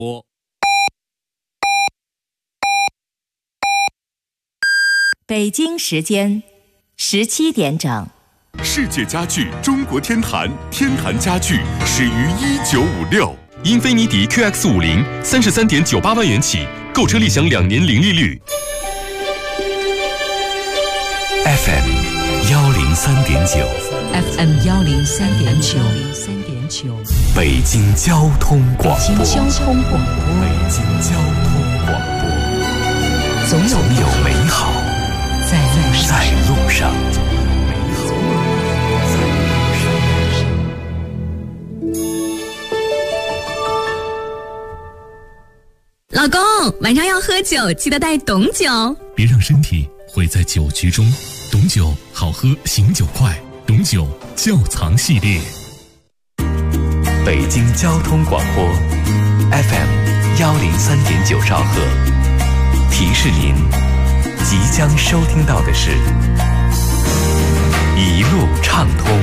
北京时间17点整。 世界家具中国天坛，天坛家具始于1956。英菲尼迪 QX50 33.98万元起，购车立享2年零利率。FM 103.9 FM 103.9 北京交通广播。 北京交通广播。 北京交通广播。总有美好在路上。 老公，晚上要喝酒，记得带董酒， 别让身体毁在酒局中。董酒好喝，醒酒快。董酒窖藏系列。北京交通广播 FM 103.9兆赫，提示您即将收听到的是一路畅通。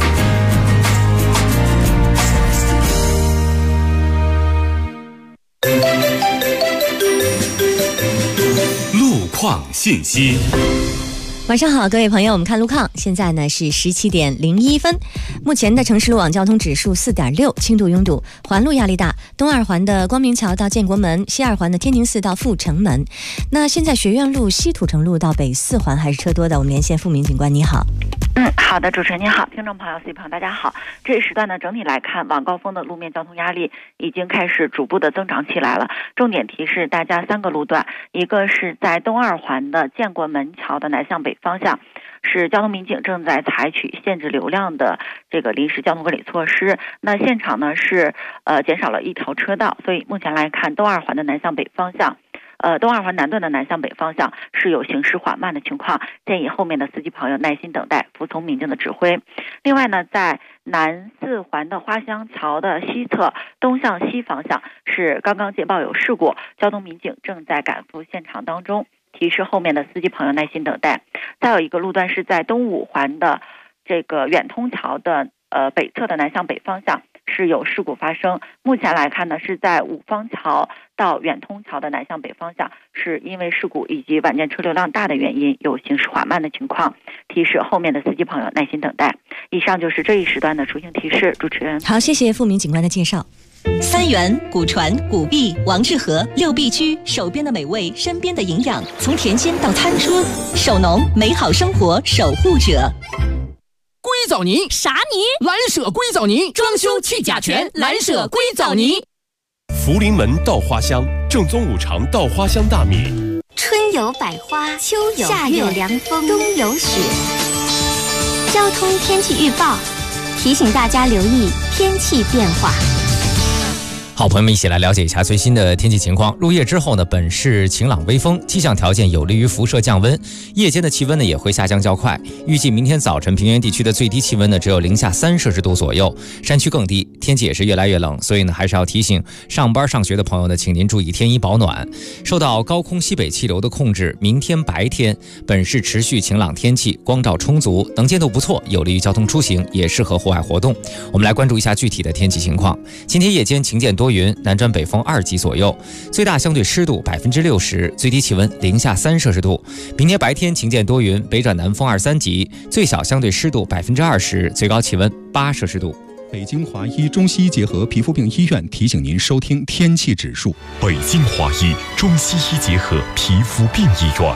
路况信息。 晚上好，各位朋友，我们看路况，现在呢是17点01分。目前的城市路网交通指数4.6，轻度拥堵，环路压力大。东二环的光明桥到建国门，西二环的天宁寺到阜成门。那现在学院路、西土城路到北四环还是车多的。我们连线付明警官，你好。 好的，主持人你好，听众朋友、C 朋友大家好。这一时段呢，整体来看，晚高峰的路面交通压力已经开始逐步的增长起来了。重点提示大家3个路段，一个是在东二环的建国门桥的南向北方向，是交通民警正在采取限制流量的这个临时交通管理措施。那现场呢是减少了1条车道，所以目前来看，东二环的南向北方向。东二环南段的南向北方向是有行驶缓慢的情况，建议后面的司机朋友耐心等待，服从民警的指挥。另外呢，在南四环的花乡桥的西侧东向西方向是刚刚接报有事故，交通民警正在赶赴现场当中，提示后面的司机朋友耐心等待。再有一个路段是在东五环的这个远通桥的北侧的南向北方向是有事故发生，目前来看呢，是在五方桥到远通桥的南向北方向，是因为事故以及晚间车流量大的原因，有行驶缓慢的情况，提示后面的司机朋友耐心等待。以上就是这一时段的出行提示，主持人。 好，谢谢付明警官的介绍。 三元、古传、古碧、王致和6必居，手边的美味，身边的营养，从甜心到餐桌，手农美好生活守护者。 硅藻泥啥泥？ 蓝舍硅藻泥，装修去甲醛，蓝舍硅藻泥。 福临门稻花香，正宗五常稻花香大米。 春有百花，秋有夏有凉风，冬有雪。交通天气预报提醒大家留意天气变化。 好，朋友们一起来了解一下最新的天气情况。入夜之后呢，本市晴朗微风，气象条件有利于辐射降温，夜间的气温呢也会下降较快。预计明天早晨平原地区的最低气温呢只有零下3摄氏度左右，山区更低，天气也是越来越冷，所以呢还是要提醒上班上学的朋友呢，请您注意添衣保暖。受到高空西北气流的控制，明天白天本市持续晴朗天气，光照充足，能见度不错，有利于交通出行，也适合户外活动。我们来关注一下具体的天气情况。今天夜间晴间多云，南转北风2级左右，最大相对湿度60%，最低气温零下3摄氏度。明天白天晴间多云，北转南风2、3级，最小相对湿度20%，最高气温8摄氏度。 北京华医中西医结合皮肤病医院提醒您收听天气指数。 北京华医中西医结合皮肤病医院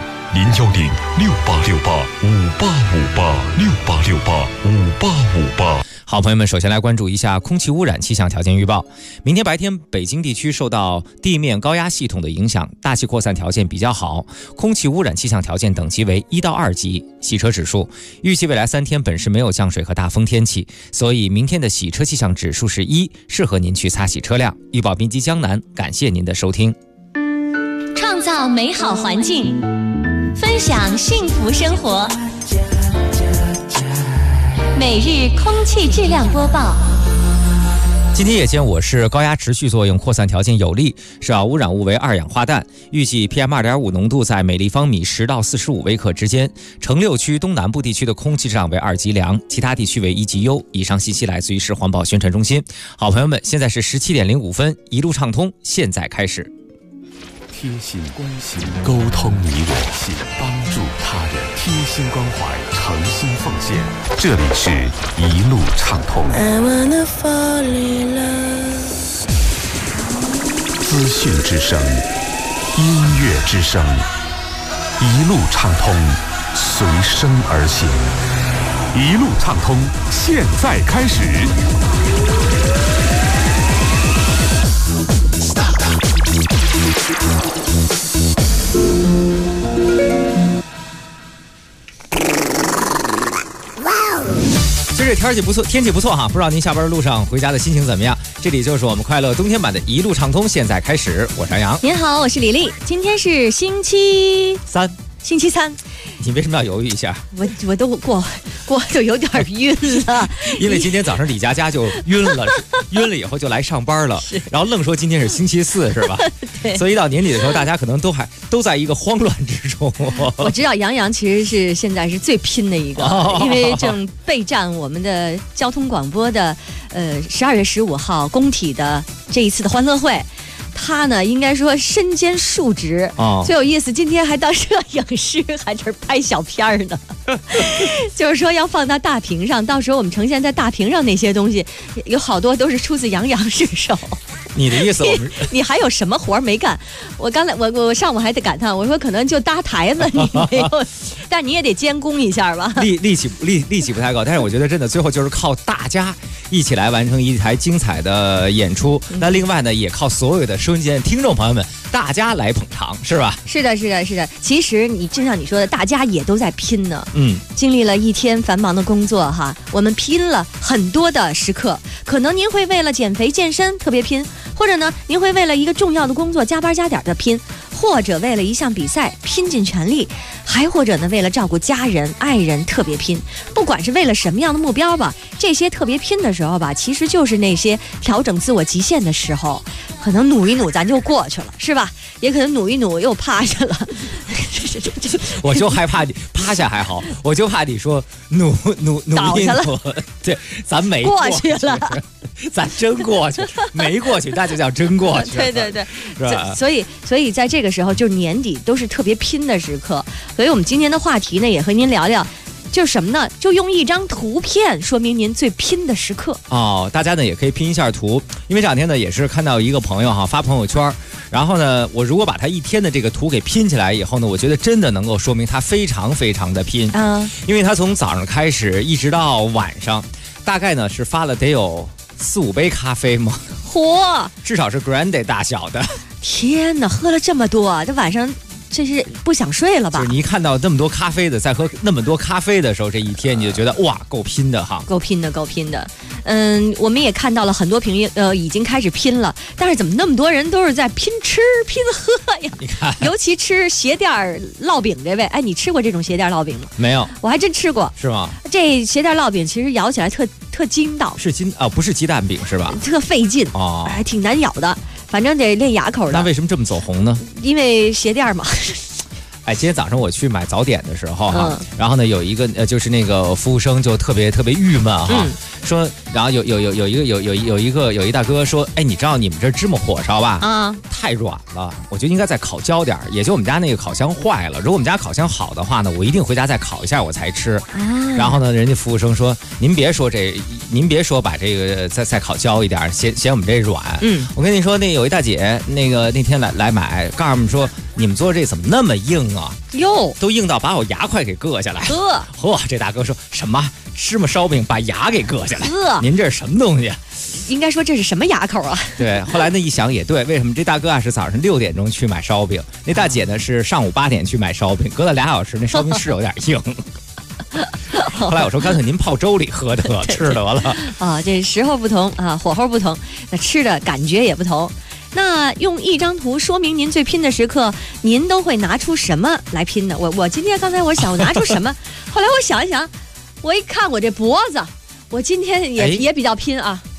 ，010-6868-5858，6868-5858。 好，朋友们，首先来关注一下空气污染气象条件预报。明天白天，北京地区受到地面高压系统的影响，大气扩散条件比较好，空气污染气象条件等级为1到2级。洗车指数，预计未来3天本市没有降水和大风天气，所以明天的洗车气象指数是1，适合您去擦洗车辆。预报编辑江南，感谢您的收听。 创造美好环境，分享幸福生活。每日空气质量播报。 今天夜间我市高压持续作用扩散条件有利，首要污染物为二氧化氮，预计 PM2.5 浓度在每立方米10到45微克之间。城6区东南部地区的空气质量为2级良，其他地区为1级优。以上信息来自于市环保宣传中心。好朋友们，现在是17点05分，一路畅通，现在开始。 贴心关心，沟通你我心，帮助他人，贴心关怀，诚心奉献。这里是一路畅通。资讯之声，音乐之声，一路畅通，随声而行。一路畅通，现在开始。 今儿天气不错哈，不知道您下班路上回家的心情怎么样？这里就是我们快乐冬天版的一路畅通，现在开始，我是杨洋。 您好，我是李丽。今天是星期三。 你为什么要犹豫一下？ 我都过就有点晕了， 因为今天早上李佳佳就晕了，晕了以后就来上班了，然后愣说今天是星期四，是吧？ 对。 所以到年底的时候，大家可能都在一个慌乱之中。 我知道杨洋其实是现在是最拼的一个，因为正备战我们的交通广播的12月15号工体的这一次的欢乐会。他呢，应该说身兼数职，最有意思。今天还当摄影师，还这拍小片儿呢。就是说要放到大屏上，到时候我们呈现在大屏上那些东西，有好多都是出自杨洋之手。 你的意思你还有什么活没干？我刚才我上午还得感叹，我说可能就搭台子你没有，但你也得监工一下吧。 力气不太高，但是我觉得真的最后就是靠大家一起来完成一台精彩的演出。那另外呢，也靠所有的收音机的听众朋友们，大家来捧场，是吧？ 是的。其实就像你说的，大家也都在拼呢。经历了一天繁忙的工作哈，我们拼了很多的时刻。可能您会为了减肥健身特别拼，或者呢，您会为了一个重要的工作加班加点的拼，或者为了一项比赛拼尽全力，还或者呢，为了照顾家人爱人特别拼。不管是为了什么样的目标吧，这些特别拼的时候吧，其实就是那些调整自我极限的时候。可能努一努咱就过去了，是吧？也可能努一努又趴下了。 我就害怕你趴下还好，我就怕你说努倒下了。 对，咱没过去了， 咱真过去，没过去那就叫真过去。 对，是吧？所以在这个时候，就是年底都是特别拼的时刻。所以我们今天的话题呢，也和您聊聊。就是什么呢？就用一张图片说明您最拼的时刻哦。大家呢也可以拼一下图，因为这两天呢也是看到一个朋友哈发朋友圈，然后呢我如果把他一天的这个图给拼起来以后呢，我觉得真的能够说明他非常非常的拼。因为他从早上开始一直到晚上，大概呢是发了得有4-5杯咖啡吗？ 嚯， 至少是 grande 大小的。 天哪，喝了这么多，这晚上。这是不想睡了吧？ 就是你一看到那么多咖啡的，在喝那么多咖啡的时候，这一天你就觉得哇，够拼的哈， 够拼的。我们也看到了很多已经开始拼了，但是怎么那么多人都是在拼吃拼喝呀？ 你看， 尤其吃鞋垫烙饼这位，哎，你吃过这种鞋垫烙饼吗？ 没有， 我还真吃过。 是吗？ 这鞋垫烙饼其实咬起来特筋道， 不是鸡蛋饼是吧？ 特费劲哦， 还挺难咬的。反正得练牙口的。 那为什么这么走红呢？ 因为鞋垫嘛。 哎，今天早上我去买早点的时候哈，然后呢有一个就是那个服务生就特别郁闷哈，说，然后有一大哥说，哎，你知道你们这芝麻火烧吧？太软了，我觉得应该再烤焦点。也就我们家那个烤箱坏了，如果我们家烤箱好的话呢，我一定回家再烤一下我才吃。然后呢，人家服务生说，您别说把这个再烤焦一点，嫌我们这软。我跟你说，那有一大姐，那天来买，告诉我们说，你们做这怎么那么硬啊？ 哟， 都硬到把我牙快给硌下来。这大哥说什么芝麻烧饼把牙给硌下来？您这是什么东西？ 应该说这是什么牙口啊？ 对，后来呢一想也对，为什么这大哥是早上6点钟去买烧饼，那大姐呢是上午8点去买烧饼，隔了2小时，那烧饼是有点硬。后来我说干脆您泡粥里喝得了，吃得了啊。这时候不同啊，火候不同，那吃的感觉也不同。那用一张图说明您最拼的时刻，您都会拿出什么来拼呢？我今天刚才我想我拿出什么，后来我想一想，我一看我这脖子，我今天也比较拼啊。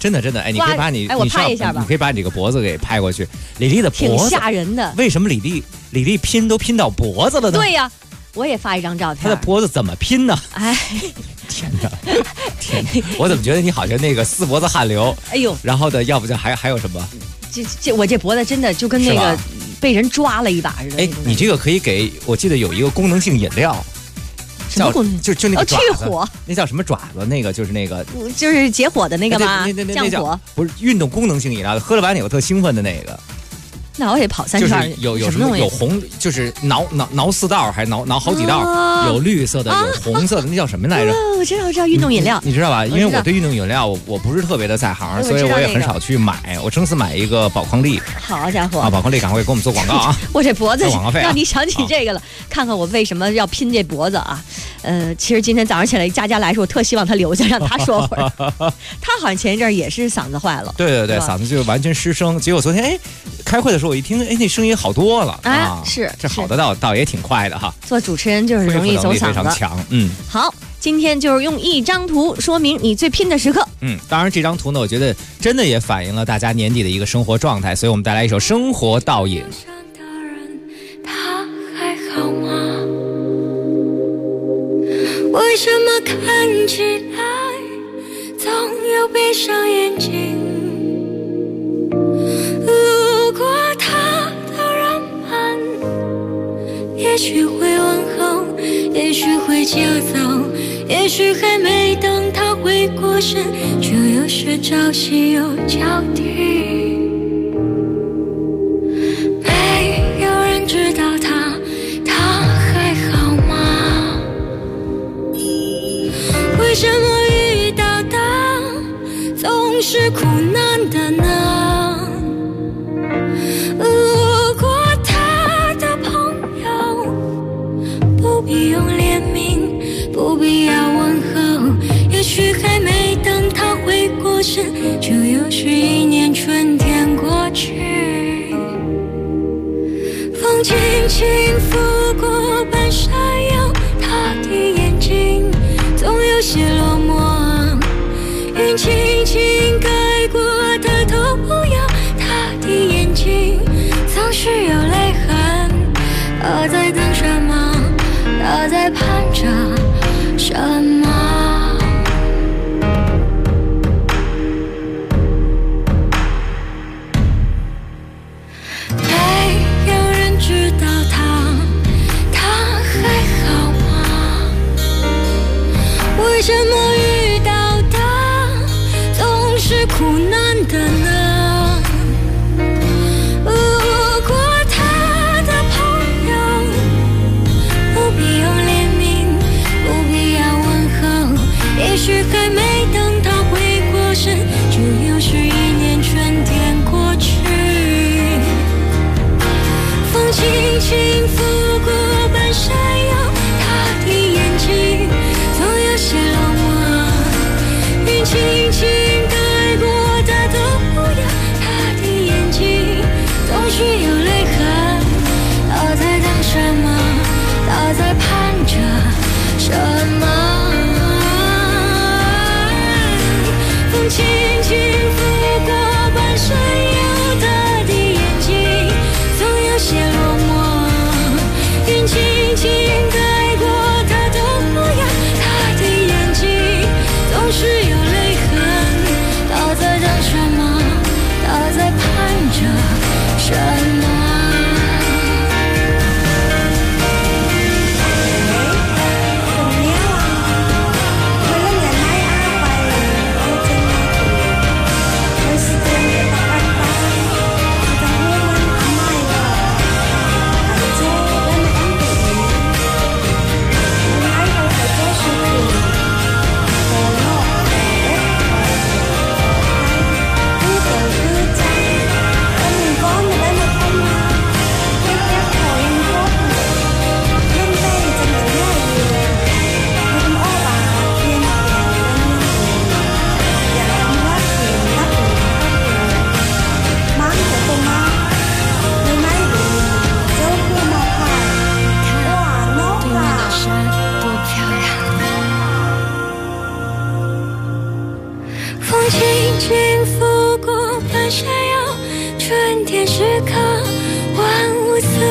真的，哎，你可以把我拍一下吧， 你可以把你这个脖子给拍过去。李丽的脖子挺吓人的， 为什么李丽拼都拼到脖子了呢？ 对呀，我也发一张照片。 她的脖子怎么拼呢？ 哎， 天哪！我怎么觉得你好像那个四脖子汗流？ 哎呦， 然后呢，要不就还有什么？ 我这脖子真的就跟那个被人抓了一把似的。 哎，你这个可以给我记得有一个功能性饮料。 什么功能？ 就那个去火， 那叫什么爪子？那个就是那个， 就是解火的那个吗？ 那降火不是运动功能性饮料，喝了完以后特兴奋的那个。 那我也跑3圈。 就是有什么有红，就是挠4道，还挠好几道，有绿色的，有红色的，那叫什么来着？ 我知道运动饮料， 你知道吧？因为我对运动饮料我不是特别的在行，所以我也很少去买。我争取买一个宝矿力。 好家伙！ 啊，宝矿力赶快给我们做广告啊！ 我这脖子广告费让你想起这个了，看看我为什么要拼这脖子啊？其实今天早上起来，佳来说，我特希望他留下，让他说会儿。他好像前一阵也是嗓子坏了。 对，嗓子就完全失声。结果昨天开会的时候，我一听，那声音好多了。 是这好的倒也挺快的哈。 做主持人就是容易走嗓子， 非常强。 好，今天就是用一张图说明你最拼的时刻。 当然这张图呢，我觉得真的也反映了大家年底的一个生活状态，所以我们带来一首生活倒影。 他还好吗？为什么看起来总有闭上眼睛？路过他的人们，也许会问候，也许会骄躁，也许还没等他回过神，就又是朝夕又交替。没有人知道他还好吗？为什么遇到的总是苦难的呢？路过他的朋友，不必用怜悯，不必要问候，也许还没等他回过神，就又是一年春天过去。风轻轻拂过半山腰，他的眼睛总有些落寞，云轻轻盖过他头不摇，他的眼睛总是有泪痕。他在等什么？他在盼着什么？没有人知道他还好吗？为什么遇到的总是苦难的呢？路过他的朋友，不必用怜悯，不必要问候，也许还没等他回过神，就又是一年春天过去。风轻轻拂过半山腰，他的眼睛总有些落寞，云轻轻盖过他的不摇，他的眼睛总是有泪痕。他在等什么？他在盼着什么？风轻轻拂过半山腰，他的眼睛总有些落寞，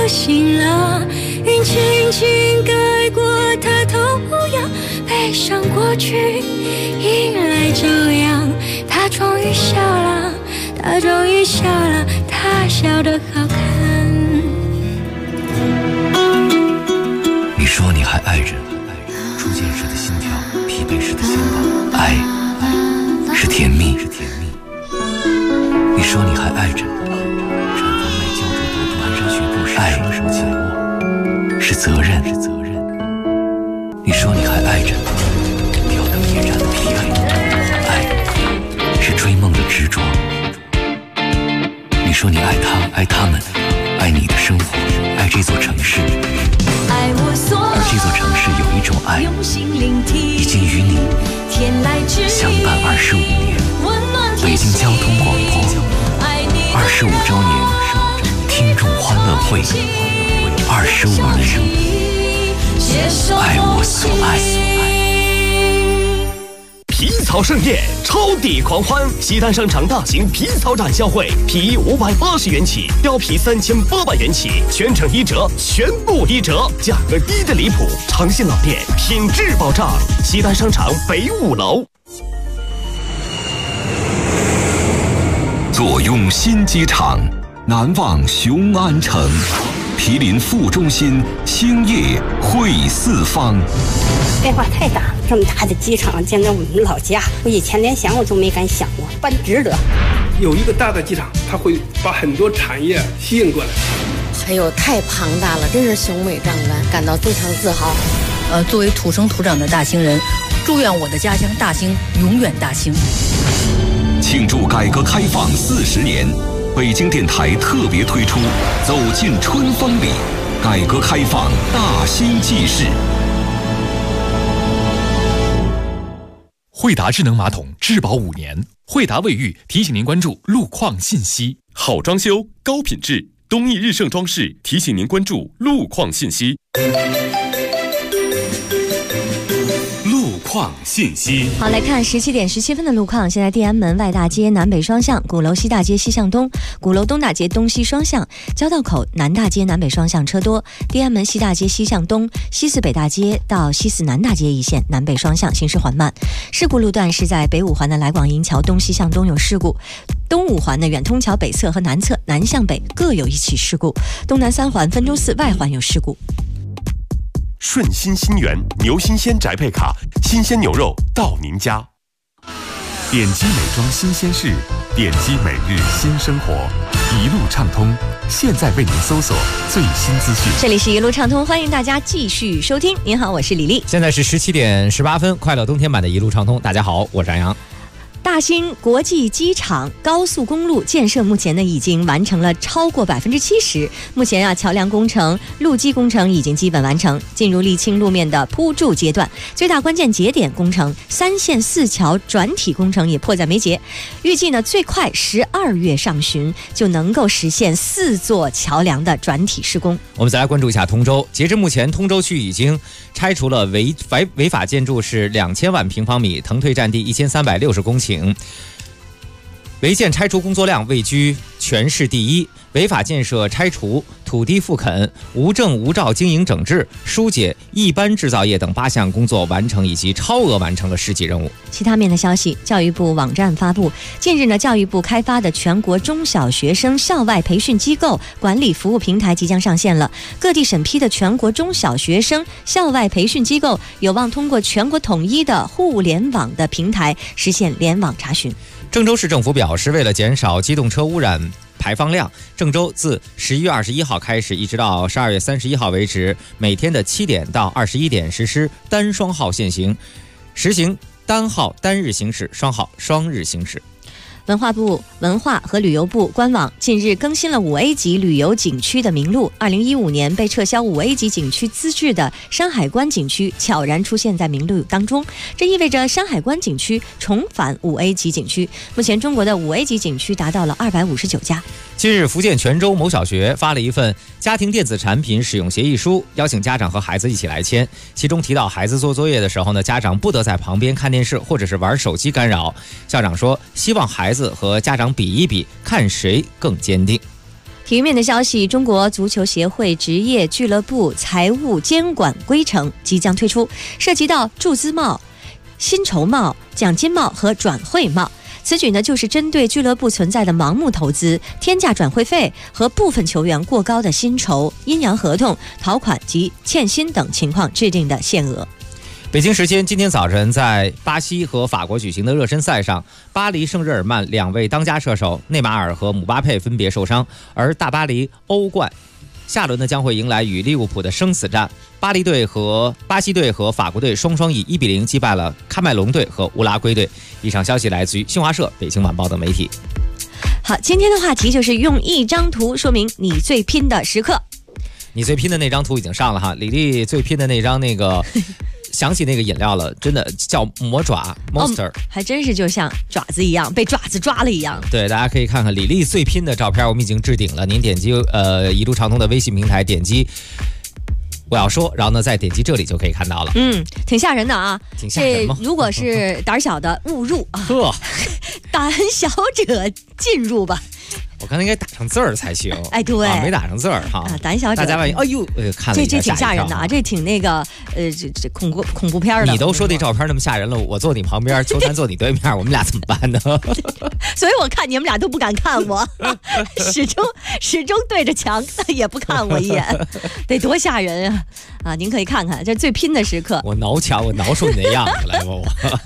醒了，云轻轻盖过他头扬，背上过去，迎来朝阳。他终于笑了，他终于笑了，他笑得好看。 你说你还爱人，初见时的心跳，疲惫时的心动，爱是甜蜜。你说你还爱着，产房外焦灼的蹒跚学步时，爱是责任。你说你还爱着，吊灯夜燃的疲惫，爱是追梦的执着。你说你爱他，爱他们，爱你的生活，爱这座城市。而这座城市有一种爱，已经与你相伴25年。北京交通广播25周年听众欢乐会，25年，爱我所爱。 皮草盛宴，超抵狂欢！西单商场大型皮草展销会，皮衣580元起，貂皮3800元起，全程1折，全部1折，价格低的离谱，长线老店，品质保障。西单商场北5楼。 坐拥新机场，难忘雄安城，毗邻副中心，兴业汇四方。 变化太大，这么大的机场建在我们老家，我以前连想我都没敢想过，办值得。 有一个大的机场，它会把很多产业吸引过来。 哎呦，太庞大了，真是雄伟壮观，感到非常自豪。 作为土生土长的大兴人，祝愿我的家乡大兴永远大兴。 庆祝改革开放40年，北京电台特别推出《走进春风里》，改革开放大兴纪事。 惠达智能马桶质保5年，惠达卫浴提醒您关注路况信息。好装修，高品质，东义日盛装饰提醒您关注路况信息。路况信息。 好，来看17点17分的路况。现在地安门外大街南北双向，鼓楼西大街西向东，鼓楼东大街东西双向，交道口南大街南北双向车多。地安门西大街西向东，西四北大街到西四南大街一线南北双向行驶缓慢。事故路段是在北五环的来广银桥东西向东有事故，东五环的远通桥北侧和南侧南向北各有一起事故，东南3环分州寺外环有事故。 顺心新源牛新鲜宅配卡，新鲜牛肉到您家。点击美妆新鲜事，点击每日新生活，一路畅通。现在为您搜索最新资讯。 这里是一路畅通，欢迎大家继续收听。您好，我是李丽。 现在是17点18分，快乐冬天版的一路畅通。大家好，我是安阳。 大兴国际机场高速公路建设目前呢已经完成了超过70%，目前桥梁工程、路基工程已经基本完成，进入沥青路面的铺筑阶段，最大关键节点工程3线4桥转体工程也迫在眉睫，预计呢最快12月上旬就能够实现4座桥梁的转体施工。 我们再来关注一下通州，截至目前，通州区已经拆除了违法建筑是2000万平方米，腾退占地1360公顷。违建拆除工作量位居全市第一，违法建设拆除、土地复垦、无证无照经营整治、疏解一般制造业等8项工作完成以及超额完成了实际任务。 其他面的消息，教育部网站发布，近日呢，教育部开发的全国中小学生校外培训机构管理服务平台即将上线了。各地审批的全国中小学生校外培训机构有望通过全国统一的互联网的平台实现联网查询。 郑州市政府表示，为了减少机动车污染排放量，郑州自11月21号开始，一直到12月31号为止，每天的7点到21点实施单双号限行，实行单号单日行驶，双号双日行驶。 文化部文化和旅游部官网近日更新了5A 级旅游景区的名录，2015年被撤销5A 级景区资质的山海关景区悄然出现在名录当中，这意味着山海关景区重返5A 级景区。目前中国的5A 级景区达到了259家。 近日，福建泉州某小学发了一份家庭电子产品使用协议书，邀请家长和孩子一起来签。其中提到，孩子做作业的时候呢，家长不得在旁边看电视或者是玩手机干扰。校长说，希望孩子和家长比一比，看谁更坚定。 体育面的消息，中国足球协会职业俱乐部财务监管规程即将推出，涉及到注资帽、薪酬帽、奖金帽和转会帽。此举呢，就是针对俱乐部存在的盲目投资、天价转会费和部分球员过高的薪酬、阴阳合同、逃款及欠薪等情况制定的限额。 北京时间今天早晨，在巴西和法国举行的热身赛上，巴黎圣日耳曼2位当家射手内马尔和姆巴佩分别受伤，而大巴黎欧冠下轮呢将会迎来与利物浦的生死战。巴西队和法国队双双以1-0击败了喀麦隆队和乌拉圭队。以上消息来自于新华社、北京晚报等媒体。 好，今天的话题就是用一张图说明你最拼的时刻。 你最拼的那张图已经上了哈，李丽最拼的那张那个想起那个饮料了，真的叫魔爪 Monster， 还真是就像爪子一样，被爪子抓了一样。 对，大家可以看看李丽最拼的照片，我们已经置顶了。您点击一路畅通的微信平台，点击我要说，然后呢再点击这里就可以看到了。 挺吓人的啊， 挺吓人吗？ 如果是胆小的勿入啊，胆小者进入吧。 我刚才应该打上字儿才行。 哎，对， 没打上字儿哈。 胆小者， 大家万一哎呦，看了这挺吓人的啊，这挺那个这恐怖片的。 你都说这照片那么吓人了，我坐你旁边，秋山坐你对面，我们俩怎么办呢？ 所以我看你们俩都不敢看我，始终对着墙，也不看我一眼，得多吓人啊！啊，您可以看看，这最拼的时刻。 我挠墙，我挠出你那样子来吧，我。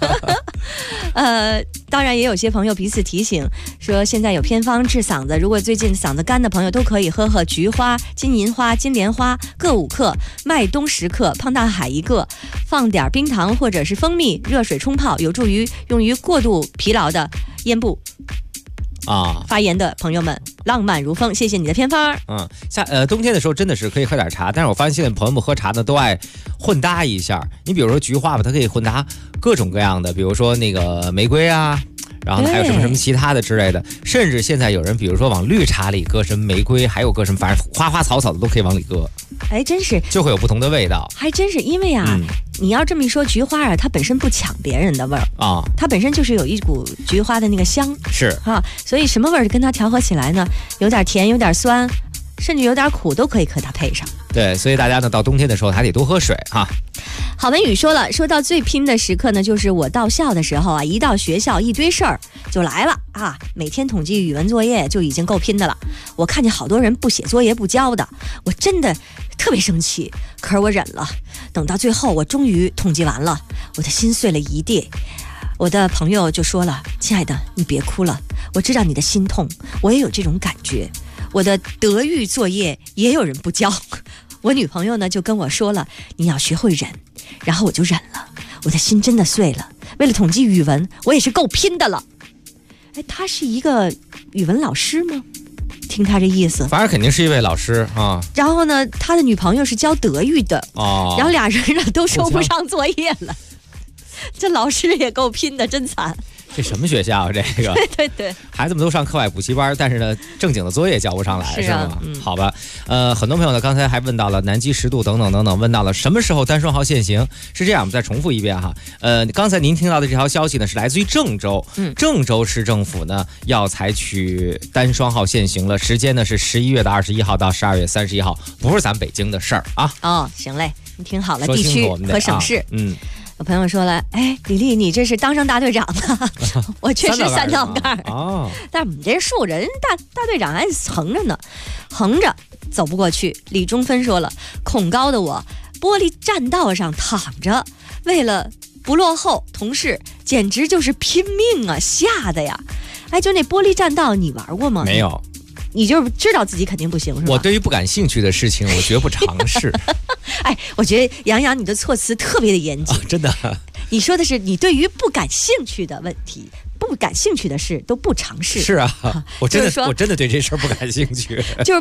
当然也有些朋友彼此提醒说，现在有偏方治嗓子，如果最近嗓子干的朋友都可以喝菊花、金银花、金莲花各5克，麦冬10克，胖大海1个，放点冰糖或者是蜂蜜，热水冲泡，有助于用于过度疲劳的咽部发炎的朋友们，浪漫如风，谢谢你的偏方。 冬天的时候真的是可以喝点茶，但是我发现现在朋友们喝茶呢都爱混搭一下。你比如说菊花吧，它可以混搭各种各样的，比如说那个玫瑰啊，然后还有什么其他的之类的，甚至现在有人比如说往绿茶里搁什么玫瑰，还有搁什么，反正花花草草的都可以往里搁。 哎，真是就会有不同的味道。 还真是因为啊，你要这么一说，菊花啊，它本身不抢别人的味儿啊，它本身就是有一股菊花的那个香， 是啊，所以什么味儿跟它调和起来呢？有点甜，有点酸，甚至有点苦，都可以和它配上。 对，所以大家呢到冬天的时候还得多喝水哈。 郝文宇说了，说到最拼的时刻呢，就是我到校的时候啊，一到学校一堆事儿就来了啊，每天统计语文作业就已经够拼的了。我看见好多人不写作业不交的，我真的特别生气，可是我忍了。等到最后我终于统计完了，我的心碎了一地。我的朋友就说了，亲爱的，你别哭了，我知道你的心痛，我也有这种感觉，我的德育作业也有人不交。我女朋友呢就跟我说了，你要学会忍，然后我就忍了，我的心真的碎了。为了统计语文，我也是够拼的了。哎，他是一个语文老师吗？听他这意思， 反正肯定是一位老师啊。 然后呢，他的女朋友是教德育的哦，然后俩人呢都收不上作业了。这老师也够拼的，真惨。 这什么学校啊？这个对， 孩子们都上课外补习班，但是呢，正经的作业交不上来，是吗？好吧，很多朋友呢，刚才还问到了南极10度等等等等，问到了什么时候单双号限行？是这样，我们再重复一遍哈。刚才您听到的这条消息呢，是来自于郑州，郑州市政府呢要采取单双号限行了，时间呢是11月21号到12月31号，不是咱北京的事儿啊。 哦，行嘞，你听好了，地区和省市，有朋友说了，哎，李丽，你这是当上大队长了？我确实3道杠哦，但是我们这树人大队长还横着呢，横着走不过去。李中芬说了，恐高的我，玻璃栈道上躺着，为了不落后，同事简直就是拼命啊，吓的呀！哎，就那玻璃栈道，你玩过吗？ 没有。 你就知道自己肯定不行是吧？ 我对于不感兴趣的事情，我绝不尝试。 哎，我觉得杨洋你的措辞特别的严谨， 真的。 你说的是你对于不感兴趣的问题、不感兴趣的事都不尝试。 是啊，我真的对这事儿不感兴趣。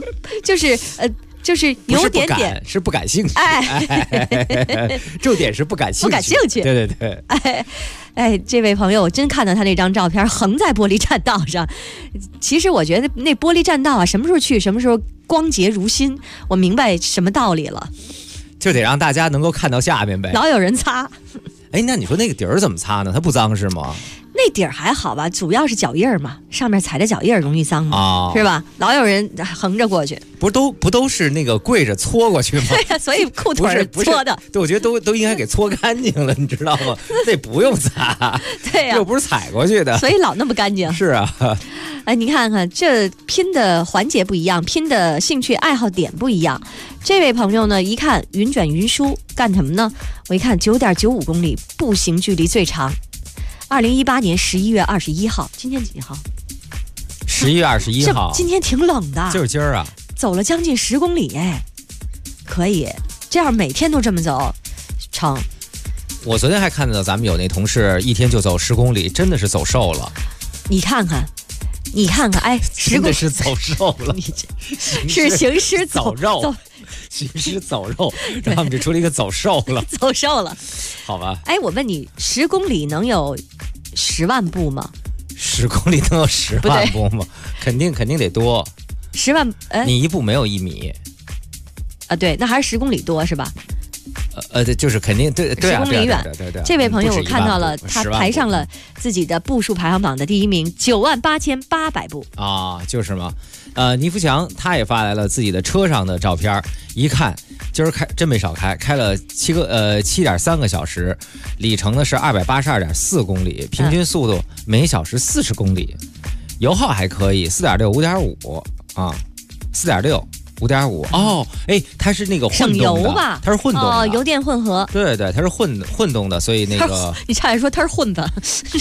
就是有点点是不感兴趣。重点是不感兴趣。 不感兴趣。 对。 哎，这位朋友，我真看到他那张照片，横在玻璃栈道上。其实我觉得那玻璃栈道啊，什么时候去，什么时候光洁如新。我明白什么道理了， 就得让大家能够看到下面呗。 老有人擦。 哎，那你说那个底儿怎么擦呢？它不脏是吗？ 那底儿还好吧，主要是脚印儿嘛，上面踩着脚印儿容易脏嘛，是吧？老有人横着过去， 不都是那个跪着搓过去吗？ 对呀，所以裤腿儿搓的。 对，我觉得都应该给搓干净了，你知道吗？那不用擦， 对呀， 又不是踩过去的， 所以老那么干净。 是啊， 哎，你看看这拼的环节不一样，拼的兴趣爱好点不一样。这位朋友呢，一看云卷云舒干什么呢？我一看9.95公里，步行距离最长。2018年11月21号，今天几号 ？11月21号。 今天挺冷的， 就是今儿啊， 走了将近10公里，哎，可以，这样每天都这么走，成。 我昨天还看到咱们有那同事一天就走10公里，真的是走瘦了。 你看看，哎，10公里真的是走瘦了， 是行尸走肉。行尸走肉，然后我们就出了一个走瘦了， 走瘦了， 好吧？ 哎，我问你，10公里能有10万步吗 ？10公里能有10万步吗？肯定得多。 10万， 你一步没有1米啊？对，那还是10公里多是吧？ 对，就是肯定对 10公里远。 对。 这位朋友我看到了，他排上了自己的步数排行榜的第1名，98800步啊，就是嘛。倪福强他也发来了自己的车上的照片，一看今儿真没少开了7.3个小时，里程呢是282.4公里，平均速度每小时40公里，油耗还可以，4.6、5.5啊，4.6。5.5哦，哎，它是那个混动的， 省油吧？ 它是混动的， 哦，油电混合。 对，它是混动的，所以那个你差点说它是混的，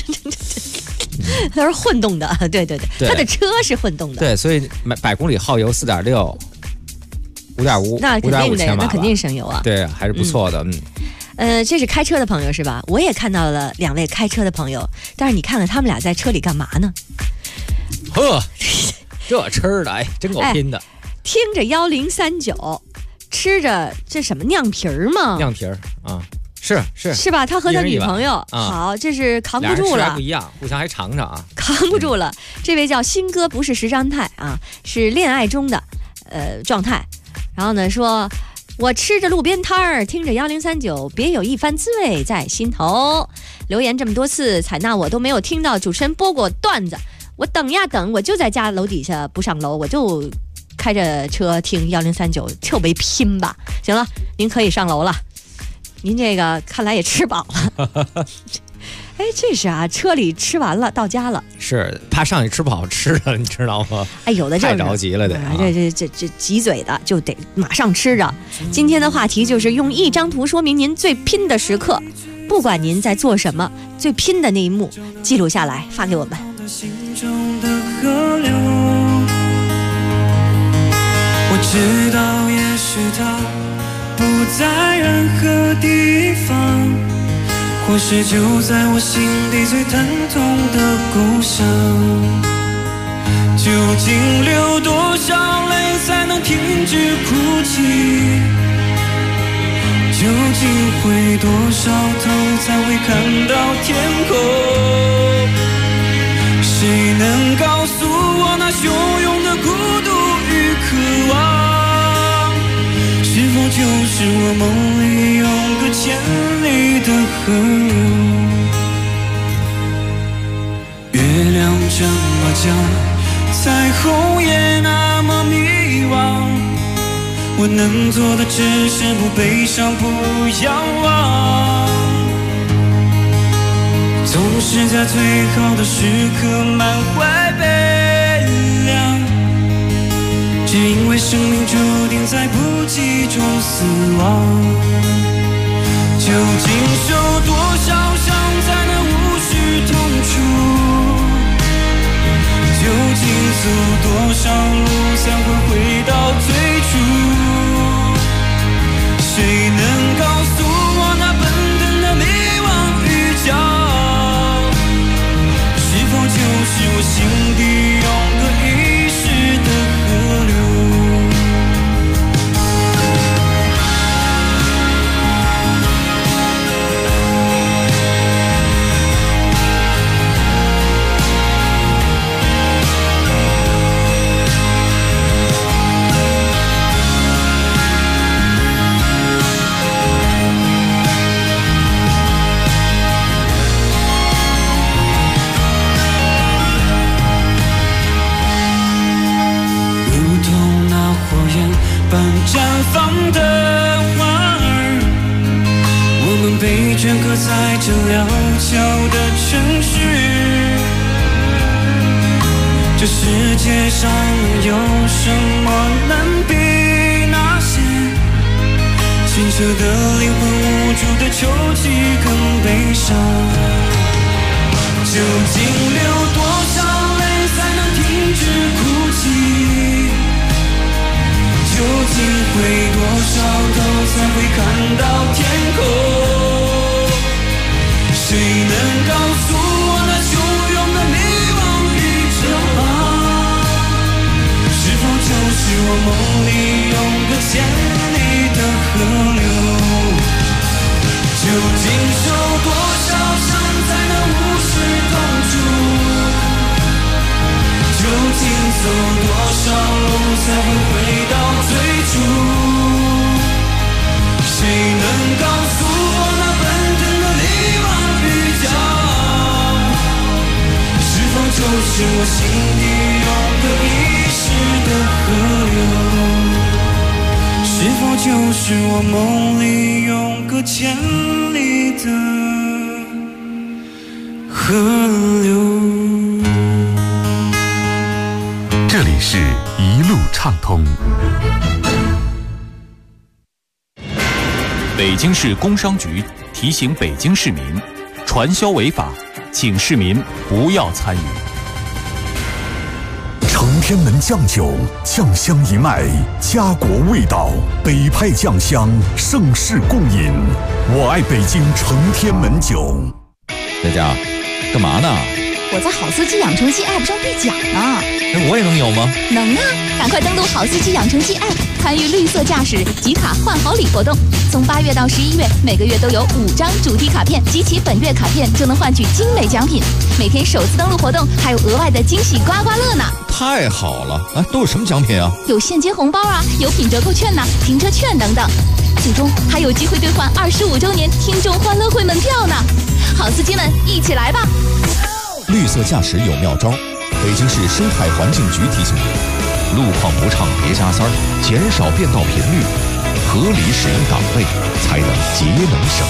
它是混动的，对，它的车是混动的， 对，所以100公里耗油4.6、5.5， 那肯定的，那肯定省油啊， 对，还是不错的， 这是开车的朋友是吧？我也看到了2位开车的朋友，但是你看看他们俩在车里干嘛呢？ 呵，这吃的，哎，真够拼的。 听着1039，吃着这什么酿皮儿吗？ 酿皮儿啊，是吧？他和他女朋友，好，这是扛不住了， 不一样，互相还尝尝啊， 扛不住了。这位叫新哥，不是实张态啊，是恋爱中的状态。然后呢，说我吃着路边摊儿，听着1039，别有一番滋味在心头。留言这么多次，采纳我都没有听到主持人播过段子，我等呀等，我就在家楼底下不上楼，我就开着车听1039，特别拼吧。行了，您可以上楼了。您这个看来也吃饱了。哎，这是啊，车里吃完了，到家了， 是怕上去吃不好吃的，你知道吗？ 哎，有的太着急了得， 这急嘴的就得马上吃着。今天的话题就是用1张图说明您最拼的时刻，不管您在做什么，最拼的那一幕记录下来发给我们。 我知道也许它不在任何地方，或是就在我心底最疼痛的故乡。究竟流多少泪才能停止哭泣？究竟回多少头才会看到天空？谁能告诉我那汹涌的孤独与渴望，是否就是我梦里永隔千里的河流？月亮这么皎，彩虹也那么迷惘，我能做的只是不悲伤，不仰望，总是在最好的时刻满怀悲凉，只因为生命注定在不羁中死亡。究竟受多少伤才能无视痛楚？究竟走多少路才会回到最初？谁能告诉我那奔腾的迷惘与骄傲，是否就是我心底永隔一世的河流？ 般绽放的花儿，我们被镌刻在这潦草的城市。这世界上有什么能比那些清澈的灵魂无助的抽泣更悲伤？究竟流多少泪才能停止哭泣？究竟回多少头才会看到天空？谁能告诉我那汹涌的迷惘与骄傲，是否就是我梦里永隔千里的河流？究竟受多少伤才能无视痛楚？究竟走多少路才会回到最初？谁能告诉我那奔腾的力量与骄傲，是否就是我心底永隔一世的河流？是否就是我梦里永隔千里的河流？ 这里是一路畅通。北京市工商局提醒北京市民，传销违法，请市民不要参与。 承天门酱酒，酱香一脉，家国味道，北派酱香，盛世共饮。我爱北京承天门酒。 佳佳，干嘛呢？ 我在好司机养成记 App 上兑奖呢。 我也能有吗？ 能啊！赶快登录好司机养成记 App， 参与绿色驾驶集卡换好礼活动。从8月到11月，每个月都有5张主题卡片，集齐本月卡片就能换取精美奖品。每天首次登录活动还有额外的惊喜刮刮乐呢！ 太好了！啊，都有什么奖品啊？ 有现金红包啊，有品折扣券呐，停车券等等。最终还有机会兑换25周年听众欢乐会门票呢！好司机们，一起来吧！ 绿色驾驶有妙招，北京市生态环境局提醒您：路况不畅别加塞儿，减少变道频率，合理使用档位，才能节能省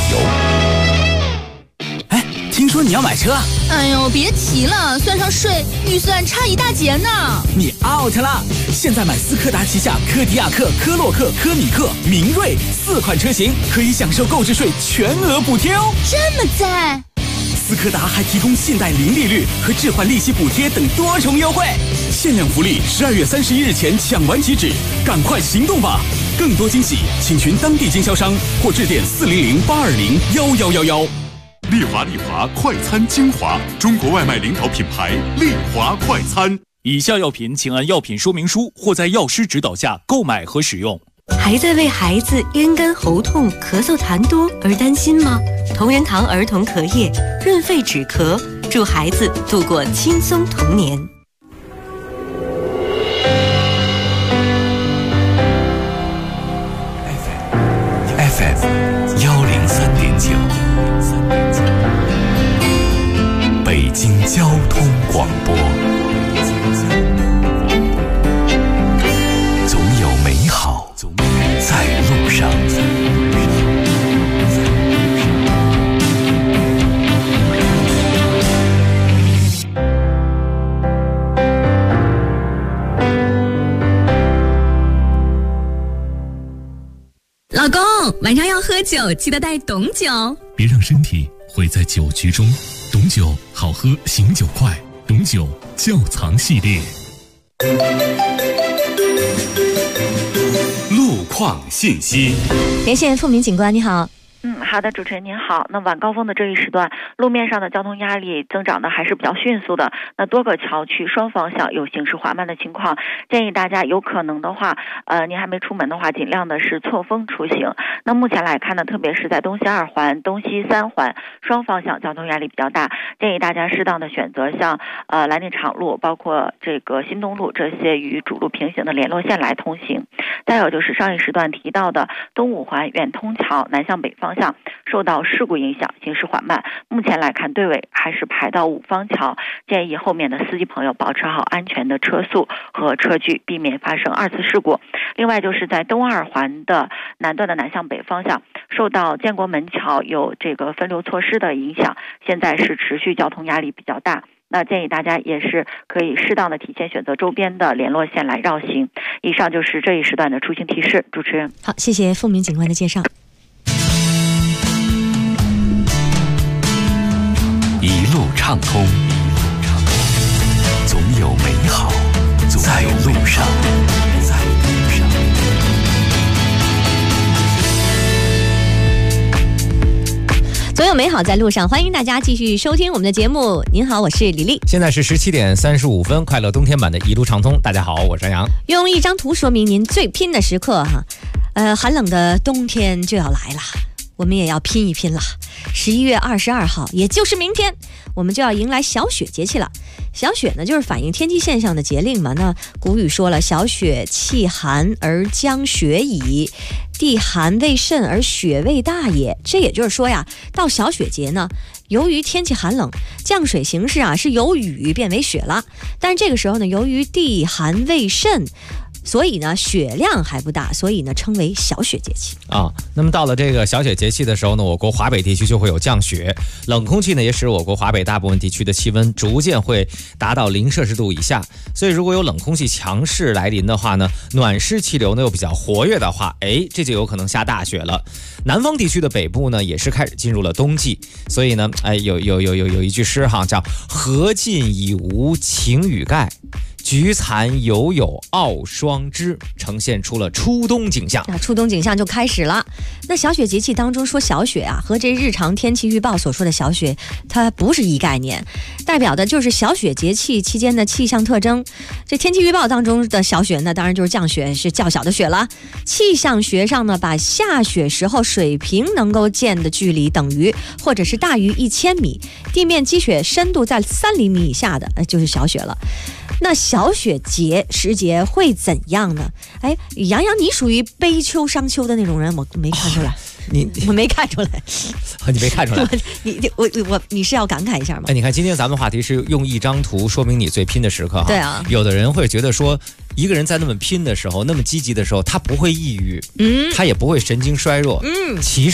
油。 哎，听说你要买车？ 哎呦，别提了，算上税，预算差一大截呢。 你 out 了！现在买斯柯达旗下柯迪亚克、科洛克、科米克、明锐4款车型，可以享受购置税全额补贴哦。 这么赞！ 斯柯达还提供信贷零利率和置换利息补贴等多重优惠，限量福利，12月31日前抢完即止，赶快行动吧！更多惊喜，请寻当地经销商或致电400-820-1111。 丽华快餐精华，中国外卖领导品牌丽华快餐。以下药品请按药品说明书或在药师指导下购买和使用。 还在为孩子咽干喉痛、咳嗽痰多而担心吗？同仁堂儿童咳液润肺止咳，助孩子度过轻松童年。 FM 103.9，北京交通广播。总有美好在路上。 老公，晚上要喝酒，记得带董酒。 别让身体毁在酒局中。董酒好喝，醒酒快。董酒窖藏系列。路况信息。 连线富民警官，你好。 好的，主持人您好。那晚高峰的这一时段，路面上的交通压力增长的还是比较迅速的。那多个桥区双方向有行驶缓慢的情况，建议大家有可能的话，您还没出门的话，尽量的是错峰出行。那目前来看呢，特别是在东西2环、东西3环双方向交通压力比较大，建议大家适当的选择像蓝靛厂路，包括这个新东路这些与主路平行的联络线来通行。再有就是上一时段提到的东5环远通桥南向北方方向受到事故影响，行驶缓慢。目前来看，队尾还是排到五方桥，建议后面的司机朋友保持好安全的车速和车距，避免发生2次事故。另外就是在东二环的南段的南向北方向，受到建国门桥有这个分流措施的影响，现在是持续交通压力比较大。那建议大家也是可以适当的提前选择周边的联络线来绕行。以上就是这一时段的出行提示。主持人， 好，谢谢付明警官的介绍。 一路畅通，总有美好在路上。 总有美好在路上，欢迎大家继续收听我们的节目。您好，我是李丽。 现在是17点35分，快乐冬天版的一路畅通。大家好，我是杨洋。 用一张图说明您最拼的时刻哈。寒冷的冬天就要来了，我们也要拼一拼了。11月22号，也就是明天，我们就要迎来小雪节气了。小雪呢，就是反映天气现象的节令嘛。那古语说了，小雪气寒而将雪矣，地寒未甚而雪未大也。这也就是说呀，到小雪节呢，由于天气寒冷，降水形式啊是由雨变为雪了。但是这个时候呢，由于地寒未甚，所以呢雪量还不大，所以呢称为小雪节气啊。那么到了这个小雪节气的时候呢，我国华北地区就会有降雪，冷空气呢也使我国华北大部分地区的气温逐渐会达到0摄氏度以下。所以如果有冷空气强势来临的话呢，暖湿气流呢又比较活跃的话，这就有可能下大雪了。南方地区的北部呢也是开始进入了冬季，所以呢有一句诗哈，叫荷尽已无擎雨盖，菊残犹有傲霜枝，呈现出了初冬景象。 初冬景象就开始了。那小雪节气当中说小雪啊，和这日常天气预报所说的小雪，它不是一概念，代表的就是小雪节气期间的气象特征。这天气预报当中的小雪呢，当然就是降雪，是较小的雪了。气象学上呢，把下雪时候水平能够见的距离等于或者是大于1000米，地面积雪深度在3厘米以下的，就是小雪了。那小雪节时节会怎样呢？杨洋，你属于悲秋伤秋的那种人，我没看出来。我没看出来。 你没看出来？ 你是要感慨一下吗？ 你看今天咱们话题是用一张图说明你最拼的时刻。 对啊。 有的人会觉得说，一个人在那么拼的时候，那么积极的时候，他不会抑郁，他也不会神经衰弱。其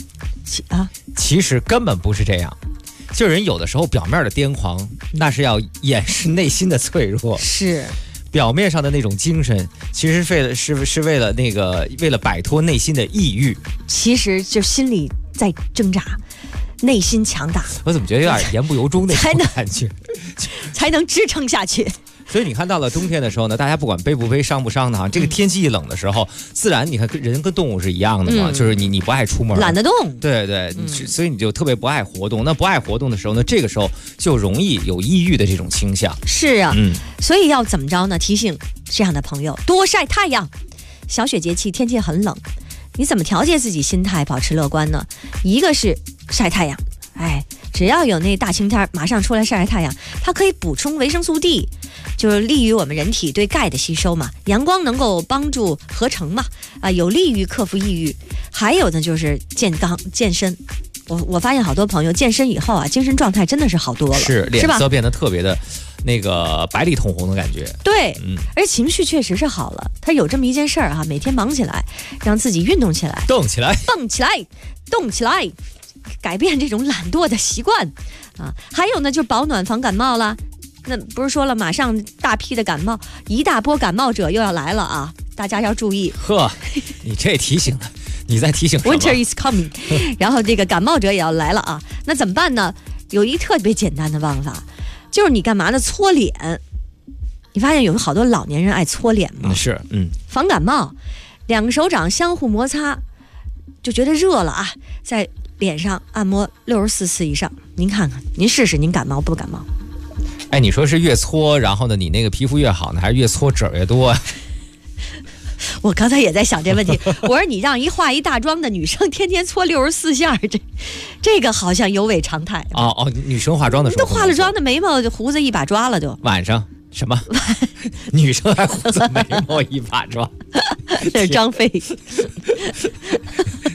实根本不是这样。就人有的时候表面的癫狂，那是要掩饰内心的脆弱。 是， 表面上的那种精神，其实是为了摆脱内心的抑郁。 其实就心里在挣扎，内心强大。 我怎么觉得有点言不由衷那种感觉， 才能支撑下去。 所以你看到了冬天的时候呢，大家不管悲不悲伤不伤的哈，这个天气一冷的时候，自然你看人跟动物是一样的嘛，就是你不爱出门， 懒得动， 对，所以你就特别不爱活动。那不爱活动的时候呢，这个时候就容易有抑郁的这种倾向。 是啊，所以要怎么着呢？提醒这样的朋友多晒太阳。小雪节气天气很冷，你怎么调节自己心态，保持乐观呢？一个是晒太阳，只要有那大晴天，马上出来晒晒太阳，它可以补充维生素 D， 就是利于我们人体对钙的吸收嘛。阳光能够帮助合成嘛，有利于克服抑郁。还有呢，就是健身。我发现好多朋友健身以后啊，精神状态真的是好多了， 是脸色变得特别的那个白里通红的感觉。 对，而情绪确实是好了。他有这么一件事儿哈，每天忙起来，让自己运动起来， 动起来， 动起来。改变这种懒惰的习惯啊，还有呢，就是保暖防感冒啦。那不是说了，马上大批的感冒，一大波感冒者又要来了啊！大家要注意。 呵，你这提醒了，你在提醒什么 ？Winter is coming， 然后这个感冒者也要来了啊！那怎么办呢？有一特别简单的办法，就是你干嘛呢？搓脸。你发现有好多老年人爱搓脸吗？ 是， 防感冒，2个手掌相互摩擦，就觉得热了啊，在脸上按摩64次以上，您看看，您试试，您感冒不感冒？ 你说是越搓，然后呢，你那个皮肤越好呢，还是越搓褶越多啊？ 我刚才也在想这问题，我说你让化一大妆的女生天天搓64下，这个好像有违常态。 女生化妆的时候都化了妆的眉毛胡子一把抓了就。 晚上什么？女生还胡子眉毛一把抓？ 那是张飞。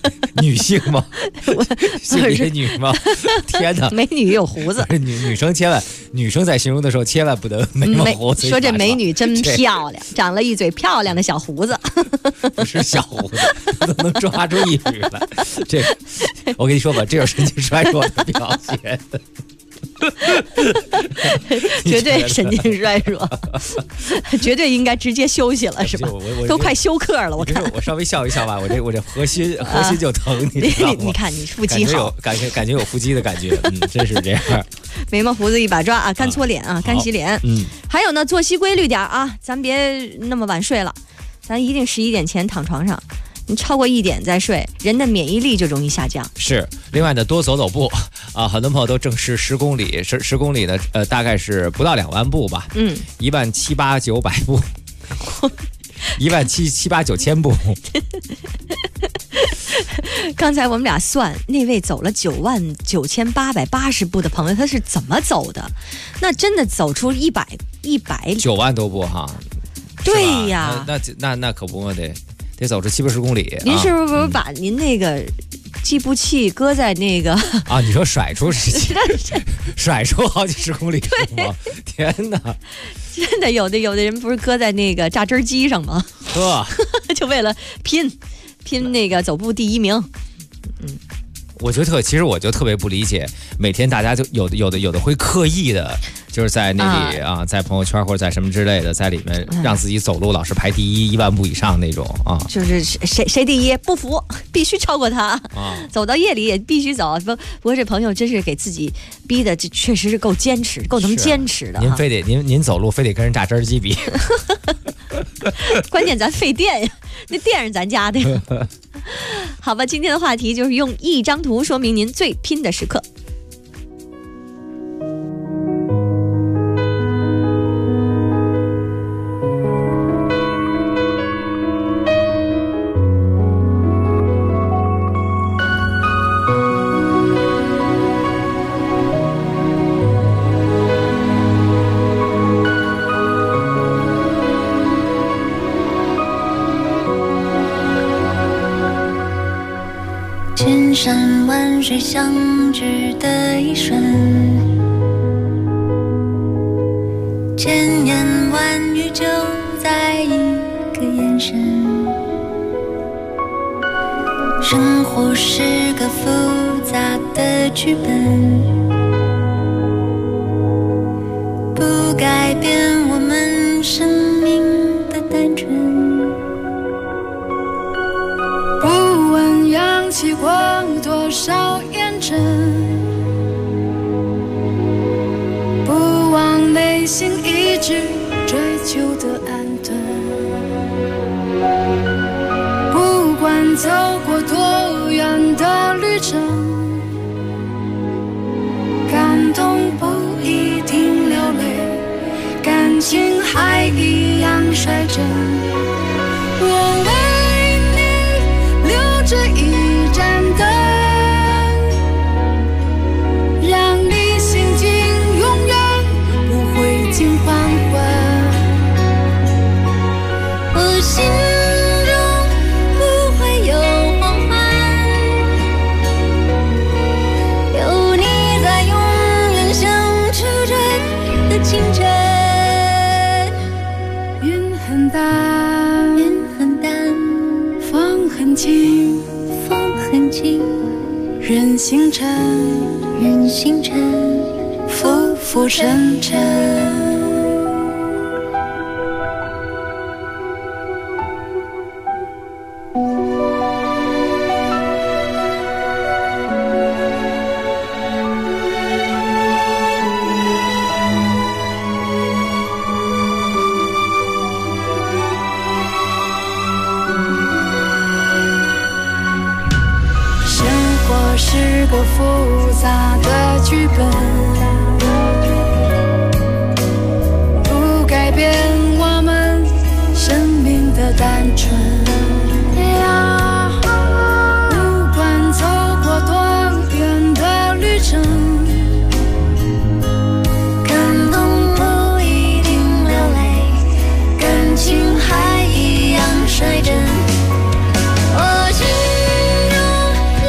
女性吗？性别女吗？天哪！ 美女有胡子， 女生千万，女生在形容的时候千万不得眉毛胡子。 说这美女真漂亮，长了一嘴漂亮的小胡子。 不是小胡子，都能抓住一语了。这个，我跟你说吧，这就是神经衰弱的表现。 绝对神经衰弱，绝对应该直接休息了，是吧？都快休克了，我看。 我稍微笑一笑吧，我这核心就疼，你知道吗？ 你看你腹肌好， 感觉有腹肌的感觉，真是这样。 眉毛胡子一把抓啊，干搓脸啊，干洗脸。还有呢，作息规律点啊，咱别那么晚睡了，咱一定11点前躺床上。你超过1点再睡，人的免疫力就容易下降。 是，另外呢，多走走步啊，很多朋友都证实10公里，10公里呢，大概是不到2万步吧，17000、800、900步，17000、800、9000步。 刚才我们俩算，那位走了99880步的朋友，他是怎么走的？那真的走出100-9 万多步哈？ 对呀， 那可不嘛得走出70-80公里。 您是不是把您那个计步器搁在那个啊？你说甩出甩出好几10公里吗？天哪！ 真的有的人不是搁在那个榨汁机上吗？就为了拼那个走步第1名。 其实我就特别不理解，每天大家就有的会刻意的，就是在那里在朋友圈或者在什么之类的，在里面让自己走路老是排第1，1万步以上那种啊。 就是谁第一不服，必须超过他啊！走到夜里也必须走。不过这朋友真是给自己逼的，这确实是够坚持，够能坚持的。 您走路非得跟人榨汁机比， 关键咱费电呀，那电是咱家的。好吧，今天的话题就是用1张图说明您最拼的时刻。 千山万水相聚的一瞬，千言万语就在一个眼神。生活是个复杂的剧本，不改变我们生命的单纯。氧气过多少验证，不忘内心一直追求的安顿。不管走过多远的旅程，感动不一定流泪，感情还一样率真。我为你留着一盏灯，让你心境永远不会尽黄昏。我心中不会有黄昏，有你在永远像初春的清晨。云很淡，云很淡，风很轻，风很轻，人星辰，人星辰，浮浮沉沉。是个复杂的剧本，不改变我们生命的单纯。不管走过多远的旅程，感动不一定流泪，感情还一样率真。我心中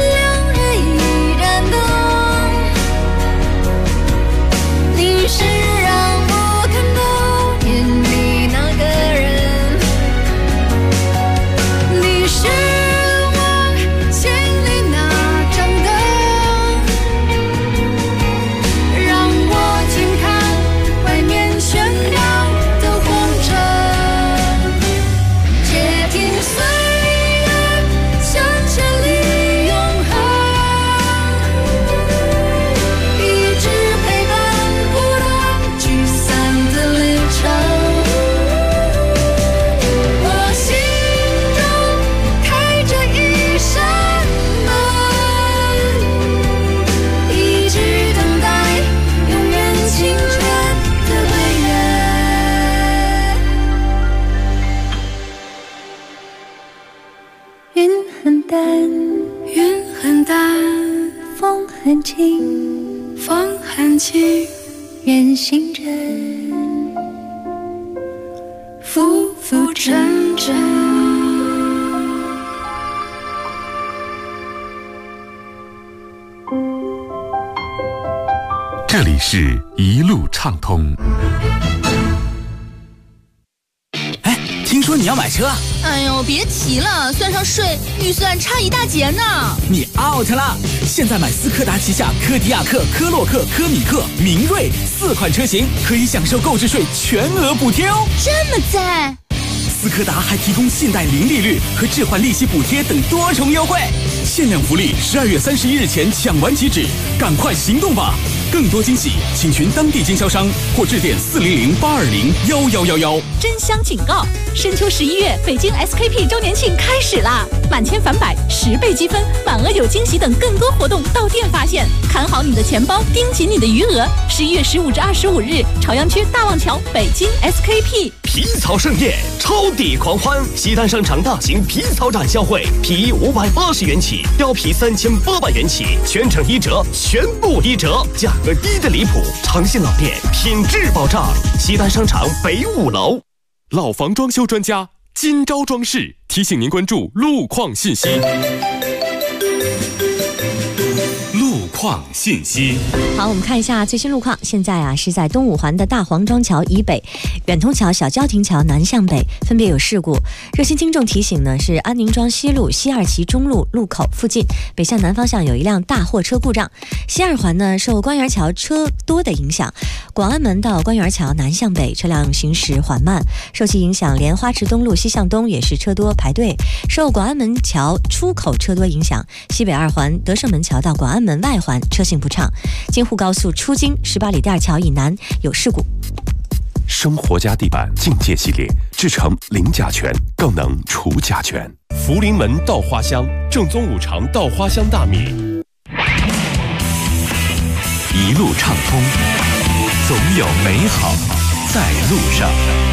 很淡，云很淡，风很轻，风很轻，任行着，浮浮沉沉。 这里是一路畅通。 听说你要买车？ 哎呦，别提了，算上税，预算差一大截呢。 你 out 了！现在买斯柯达旗下柯迪亚克、科洛克、科米克、明锐4款车型，可以享受购置税全额补贴哦。 这么赞！ 斯柯达还提供信贷零利率和置换利息补贴等多重优惠，限量福利，12月31日前抢完即止，赶快行动吧！更多惊喜，请询当地经销商或致电400-820-1111。 真香警告！深秋11月，北京 SKP 周年庆开始啦！满千返百，10倍积分，满额有惊喜等更多活动到店发现。看好你的钱包，盯紧你的余额。11月15至25日，朝阳区大望桥北京 SKP 皮草盛宴，超抵狂欢！西单商场大型皮草展销会，皮衣580元起，貂皮3800元起，全程1折，全部1折，价格低的离谱，诚信老店，品质保障。西单商场北5楼。 老房装修专家金招装饰提醒您关注路况信息。路况信息。 好，我们看一下最新路况。现在是在东五环的大黄庄桥以北、远通桥、小交亭桥南向北分别有事故。热心听众提醒呢，是安宁庄西路西二旗中路路口附近北向南方向有一辆大货车故障。西二环呢，受官园桥车多的影响，广安门到官园桥南向北车辆行驶缓慢。受其影响，连花池东路西向东也是车多排队。受广安门桥出口车多影响，西北二环德胜门桥到广安门外环车行不畅。京沪高速出京18里店桥以南有事故。 生活家地板境界系列，制成零甲醛，更能除甲醛。 福临门稻花香，正宗5常稻花香大米。 一路畅通，总有美好在路上。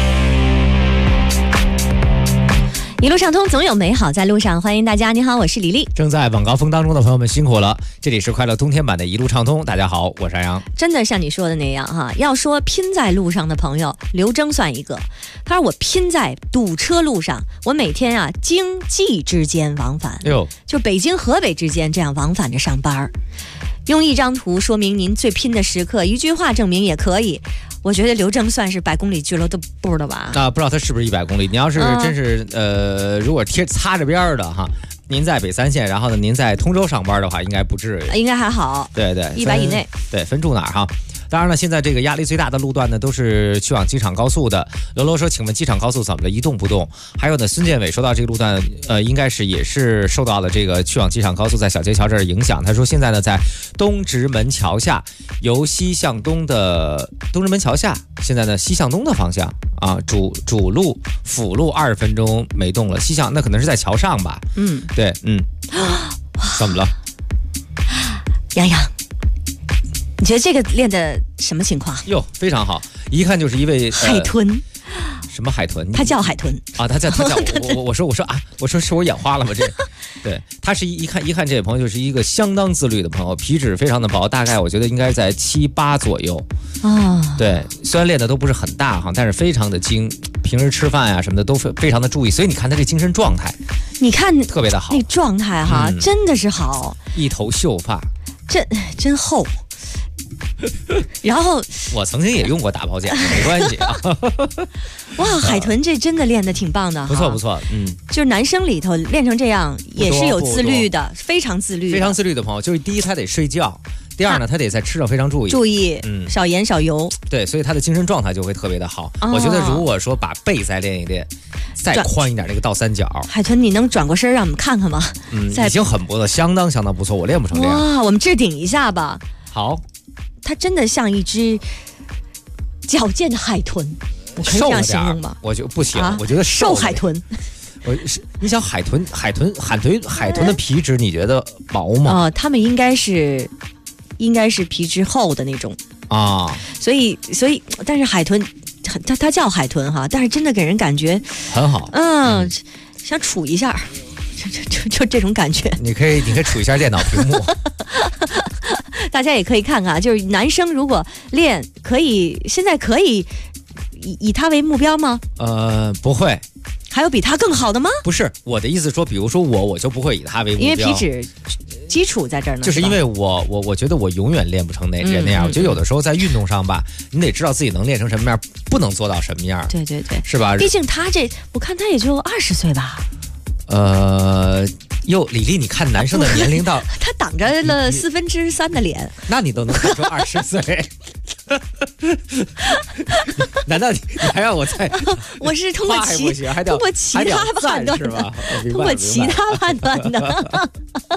一路畅通，总有美好在路上。欢迎大家，你好，我是李丽。 正在晚高峰当中的朋友们辛苦了，这里是快乐冬天版的一路畅通。大家好，我是安阳。 真的像你说的那样哈，要说拼在路上的朋友，刘征算一个。他说我拼在堵车路上，我每天京冀之间往返，就北京河北之间这样往返着上班。用一张图说明您最拼的时刻，一句话证明也可以。我觉得刘征算是100公里俱乐部的吧？ 不知道他是不是100公里。你要是真是如果擦着边的哈，您在北三线，然后呢您在通州上班的话，应该不至于， 应该还好。 对 ，100以内。 对，分住哪儿哈？当然了，现在这个压力最大的路段呢，都是去往机场高速的。罗罗说：“请问机场高速怎么了？一动不动？”还有呢，孙建伟说到这个路段，应该是也是受到了这个去往机场高速在小街桥这儿影响。他说现在呢，在东直门桥下，由西向东的东直门桥下，现在呢西向东的方向主路辅路20分钟没动了，西向那可能是在桥上吧？对，怎么了？ 洋洋。你觉得这个练的什么情况？ 非常好，一看就是一位海豚。 什么海豚？ 他叫海豚啊，他叫我说是我眼花了吗？这，对，他是一看这位朋友就是一个相当自律的朋友，皮脂非常的薄，大概我觉得应该在7、8左右对，虽然练的都不是很大哈，但是非常的精，平时吃饭什么的都非常的注意，所以你看他这精神状态， 你看特别的好， 那状态哈，真的是好， 一头秀发， 真厚。然后我曾经也用过打抛剪，没关系啊。 哇，海豚这真的练得挺棒的， 不错， 就是男生里头练成这样也是有自律的，非常自律的朋友，就是第一他得睡觉，第二呢他得在吃上非常注意， 少盐少油， 对，所以他的精神状态就会特别的好。我觉得如果说把背再练一练，再宽一点那个倒三角， 海豚你能转过身让我们看看吗？ 已经很不错，相当不错，我练不成这样。 哇，我们置顶一下吧。 好。 它真的像一只矫健的海豚，我可以这样形容吗？ 我就不行，我觉得瘦海豚。 你想海豚的皮质，你觉得薄吗？ 它们应该是皮质厚的那种所以，但是海豚，它叫海豚哈，但是真的给人感觉很好， 想杵一下。 就这种感觉。 你可以杵一下电脑屏幕。 大家也可以看看啊，就是男生如果练，现在可以以他为目标吗？ 不会。 还有比他更好的吗？ 不是，我的意思说，比如说我就不会以他为目标， 因为皮脂基础在这儿呢。 就是因为我觉得我永远练不成那样。我觉得有的时候在运动上吧，你得知道自己能练成什么样，不能做到什么样。 对， 是吧？ 毕竟我看他也就20岁吧。 李丽，你看男生的年龄到他挡着了3/4的脸， 那你都能看出20岁。难道你还让我再？ 我是通过其他判断的，通过其他判断的，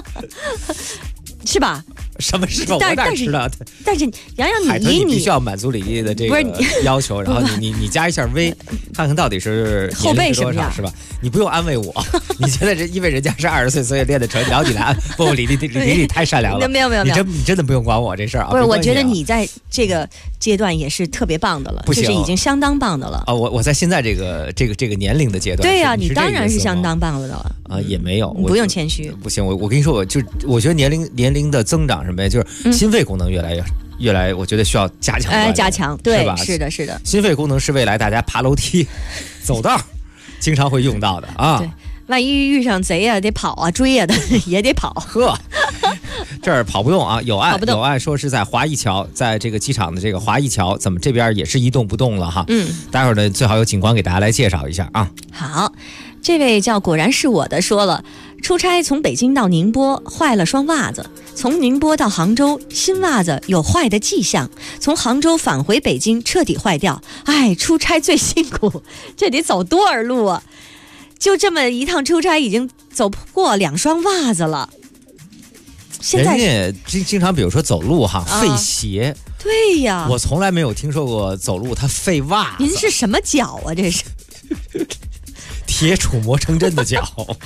是吧？ 什么是吧？我哪知道？ 但是洋洋， 你必须要满足李丽的这个要求，然后你加一下 V， 看看到底是后背什么样， 是吧？你不用安慰我，你觉得因为人家是20岁，所以练得成，然后你来安不？李丽太善良了， 没有， 你真的不用管我这事儿啊。 不是，我觉得你在这个阶段也是特别棒的了， 不行， 就是已经相当棒的了啊！我在现在这个年龄的阶段， 对呀，你当然是相当棒的了啊，也没有， 不用谦虚。 不行，我跟你说，我觉得年龄的增长什么呀，就是心肺功能越来，我觉得需要加强。 加强，对， 是吧？ 是的。 心肺功能是未来大家爬楼梯、走道经常会用到的啊。 对，万一遇上贼啊，得跑啊，追啊的也得跑。 呵，这儿跑不动啊，有案说是在华谊桥，在这个机场的这个华谊桥，怎么这边也是一动不动了哈？待会儿呢，最好有警官给大家来介绍一下啊。 好，这位叫果然是我的说了，出差从北京到宁波坏了双袜子，从宁波到杭州新袜子有坏的迹象，从杭州返回北京彻底坏掉。哎，出差最辛苦，这得走多少路啊？就这么一趟出差已经走不过2双袜子了。现在人家经常比如说走路哈，费鞋。 对呀， 我从来没有听说过走路他费袜子。 您是什么脚啊？这是铁杵磨成针的脚。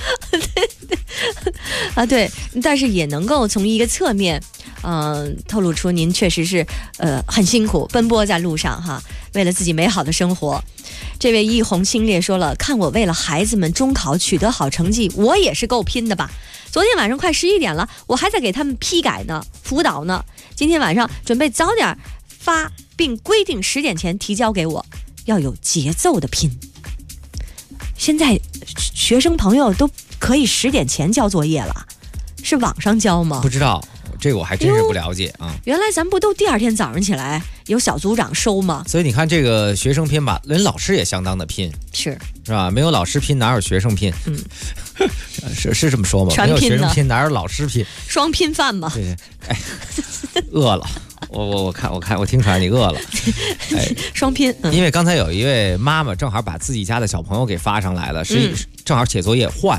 啊，对，但是也能够从一个侧面透露出您确实是很辛苦奔波在路上哈，为了自己美好的生活。这位一红清烈说了，看我为了孩子们中考取得好成绩，我也是够拼的吧。昨天晚上快11点了，我还在给他们批改呢，辅导呢。今天晚上准备早点发，并规定10点前提交给我，要有节奏的拼。现在学生朋友都可以10点前交作业了，是网上交吗？ 不知道，这个我还真是不了解啊。 原来咱不都第2天早上起来有小组长收吗？ 所以你看这个学生拼吧，连老师也相当的拼， 是吧？没有老师拼，哪有学生拼？是这么说吗？ 全拼没有学生拼，哪有老师拼？ 双拼饭嘛。 对，哎，饿了。我看，我听出来你饿了。哎， 双拼。 因为刚才有一位妈妈正好把自己家的小朋友给发上来了，正好写作业换。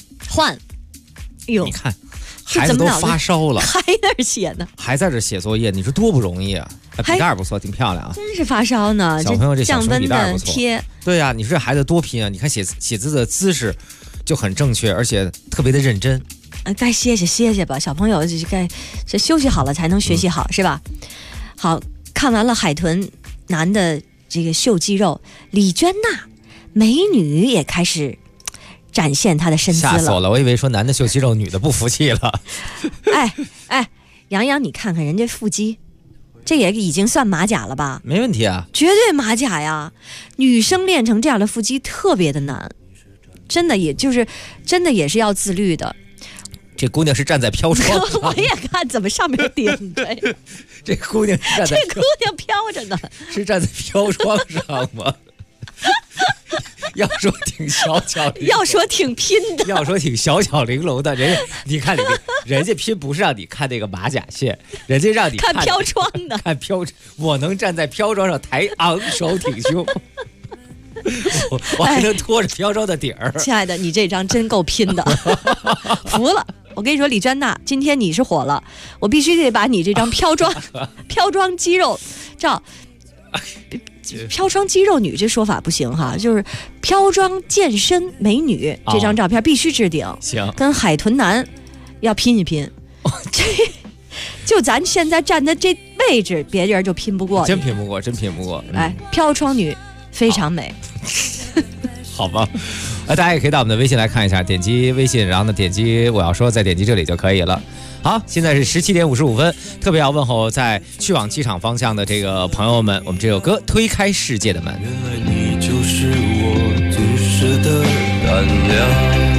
哟， 你看，孩子都发烧了， 还在这写呢， 还在这写作业，你说多不容易啊！笔袋不错，挺漂亮啊。 真是发烧呢， 小朋友这小熊笔袋不错。 贴， 对呀，你说这孩子多拼啊！你看写字的姿势就很正确，而且特别的认真。 该歇歇吧，小朋友该休息好了才能学习好，是吧？好，看完了海豚男的这个秀肌肉，李娟娜美女也开始展现她的身姿了。 吓死我了，我以为说男的秀肌肉，女的不服气了。 哎，杨洋，你看看人家腹肌，这也已经算马甲了吧？ 没问题啊， 绝对马甲呀！女生练成这样的腹肌特别的难，真的也是要自律的。 这姑娘是站在飘窗上， 我也看怎么上面顶着呀。 这姑娘是站在， 这姑娘飘着呢， 是站在飘窗上吗？要说挺小巧， 要说挺拼的， 要说挺小巧玲珑的，你看人家拼不是让你看那个马甲线，人家让你看飘窗的， 看飘，我能站在飘窗上昂首挺胸。我还能拖着飘窗的底儿。 亲爱的，你这张真够拼的，服了。我跟你说，李娟娜，今天你是火了，我必须得把你这张飘窗肌肉照。飘窗肌肉女这说法不行哈，就是飘窗健身美女这张照片必须置顶。 行， 跟海豚男要拼一拼。就咱现在站的这位置，别人就拼不过。 真拼不过。 哎，飘窗女非常美。 好吧， 大家也可以到我们的微信来看一下，点击微信，然后呢点击我要说，再点击这里就可以了。好，现在是17点55分，特别要问候在去往机场方向的这个朋友们，我们这首歌《推开世界的门》。 原来你就是我最适的胆量。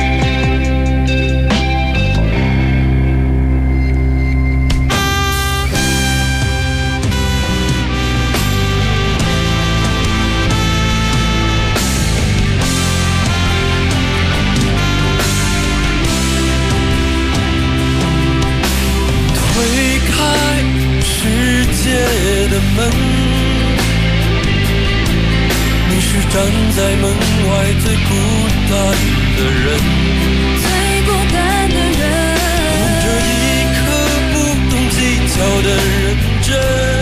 你是站在门外最孤单的人， 最孤单的人， 用这一颗不懂计较的认真。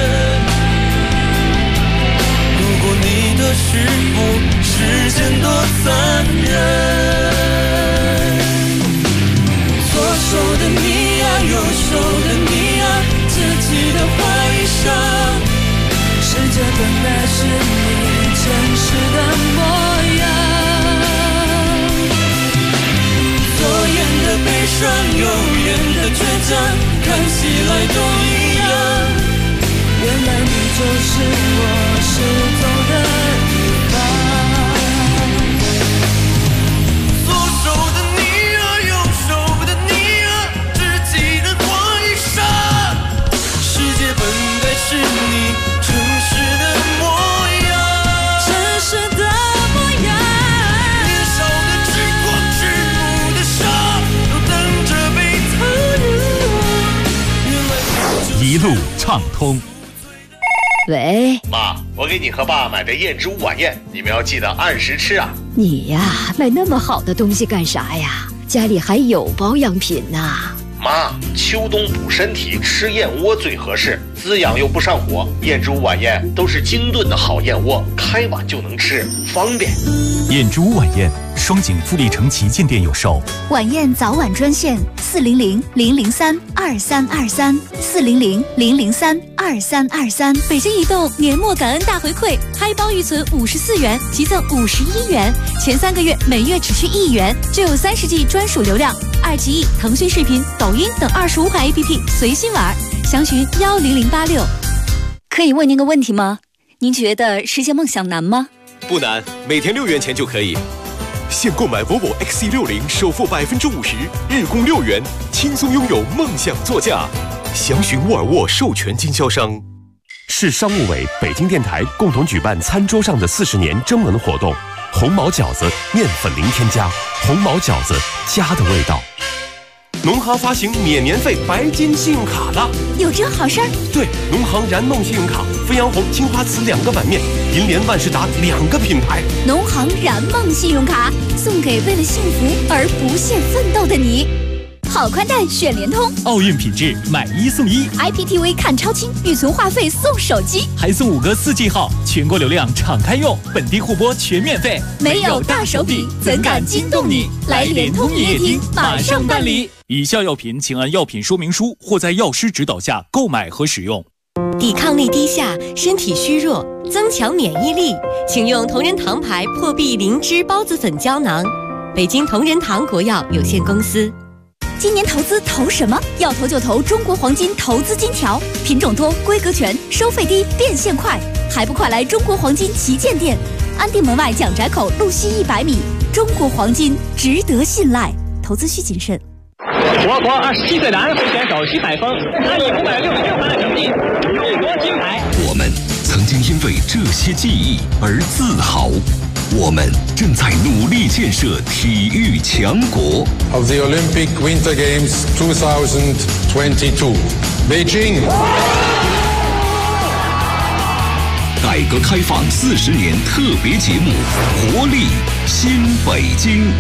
如果你的时候，时间多残忍，左手的你呀，右手的你呀，自己的怀疑上。世界本来是你真实的模样，左眼的悲伤，右眼的倔强，看起来都一样。原来你就是我失踪的地方。左手的你啊，右手的你啊，自己的怀疑上。世界本该是你真实的模样，真实的模样。年少的痴狂，赤目的傻，都等着被他入。 一路畅通。 喂， 妈，我给你和爸买的燕之屋晚宴，你们要记得按时吃啊。 你呀，买那么好的东西干啥呀？家里还有保养品呢。 妈，秋冬补身体，吃燕窝最合适，滋养又不上火。燕之屋晚宴都是精炖的好燕窝，开碗就能吃，方便。 燕之屋晚宴，双井富力城旗舰店有售。 晚宴早晚专线400-003-2323，400-003-2323。北京移动年末感恩大回馈，嗨包预存54元，即赠51元，前3个月每月只需1元，就有30G 专属流量。爱奇艺、腾讯视频、抖音等25款 APP 随心玩，详询10086。可以问您个问题吗？您觉得实现梦想难吗？ 不难，每天6元钱就可以。现购买 Volvo XC60，首付50%，日供6元，轻松拥有梦想座驾。详询沃尔沃授权经销商。 市商务委、北京电台共同举办餐桌上的40年征文活动，红毛饺子面粉零添加，红毛饺子家的味道。 农行发行免年费白金信用卡了， 有这好事儿？ 对，农行燃梦信用卡，飞扬红、青花瓷2个版面，银联、万事达2个品牌。 农行燃梦信用卡送给为了幸福而不懈奋斗的你。好宽带选联通， 奥运品质买1送1 ，IPTV 看超清，预存话费送手机， 还送5个4G 号，全国流量敞开用，本地互播全免费。 没有大手笔，怎敢惊动你？来联通营业厅马上办理。 以下药品请按药品说明书或在药师指导下购买和使用。 抵抗力低下，身体虚弱，增强免疫力，请用同仁堂牌破壁灵芝孢子粉胶囊。北京同仁堂国药有限公司。 今年投资投什么？要投就投中国黄金投资金条，品种多，规格全，收费低，变现快，还不快来中国黄金旗舰店，安定门外蒋宅口路西100米。中国黄金值得信赖，投资需谨慎。 我国27岁男会选手徐海峰，他以566分的成绩勇夺金牌。 我们曾经因为这些记忆而自豪，我们正在努力建设体育强国。 Of the Olympic Winter Games 2022, Beijing。 改革开放40年特别节目，活力新北京。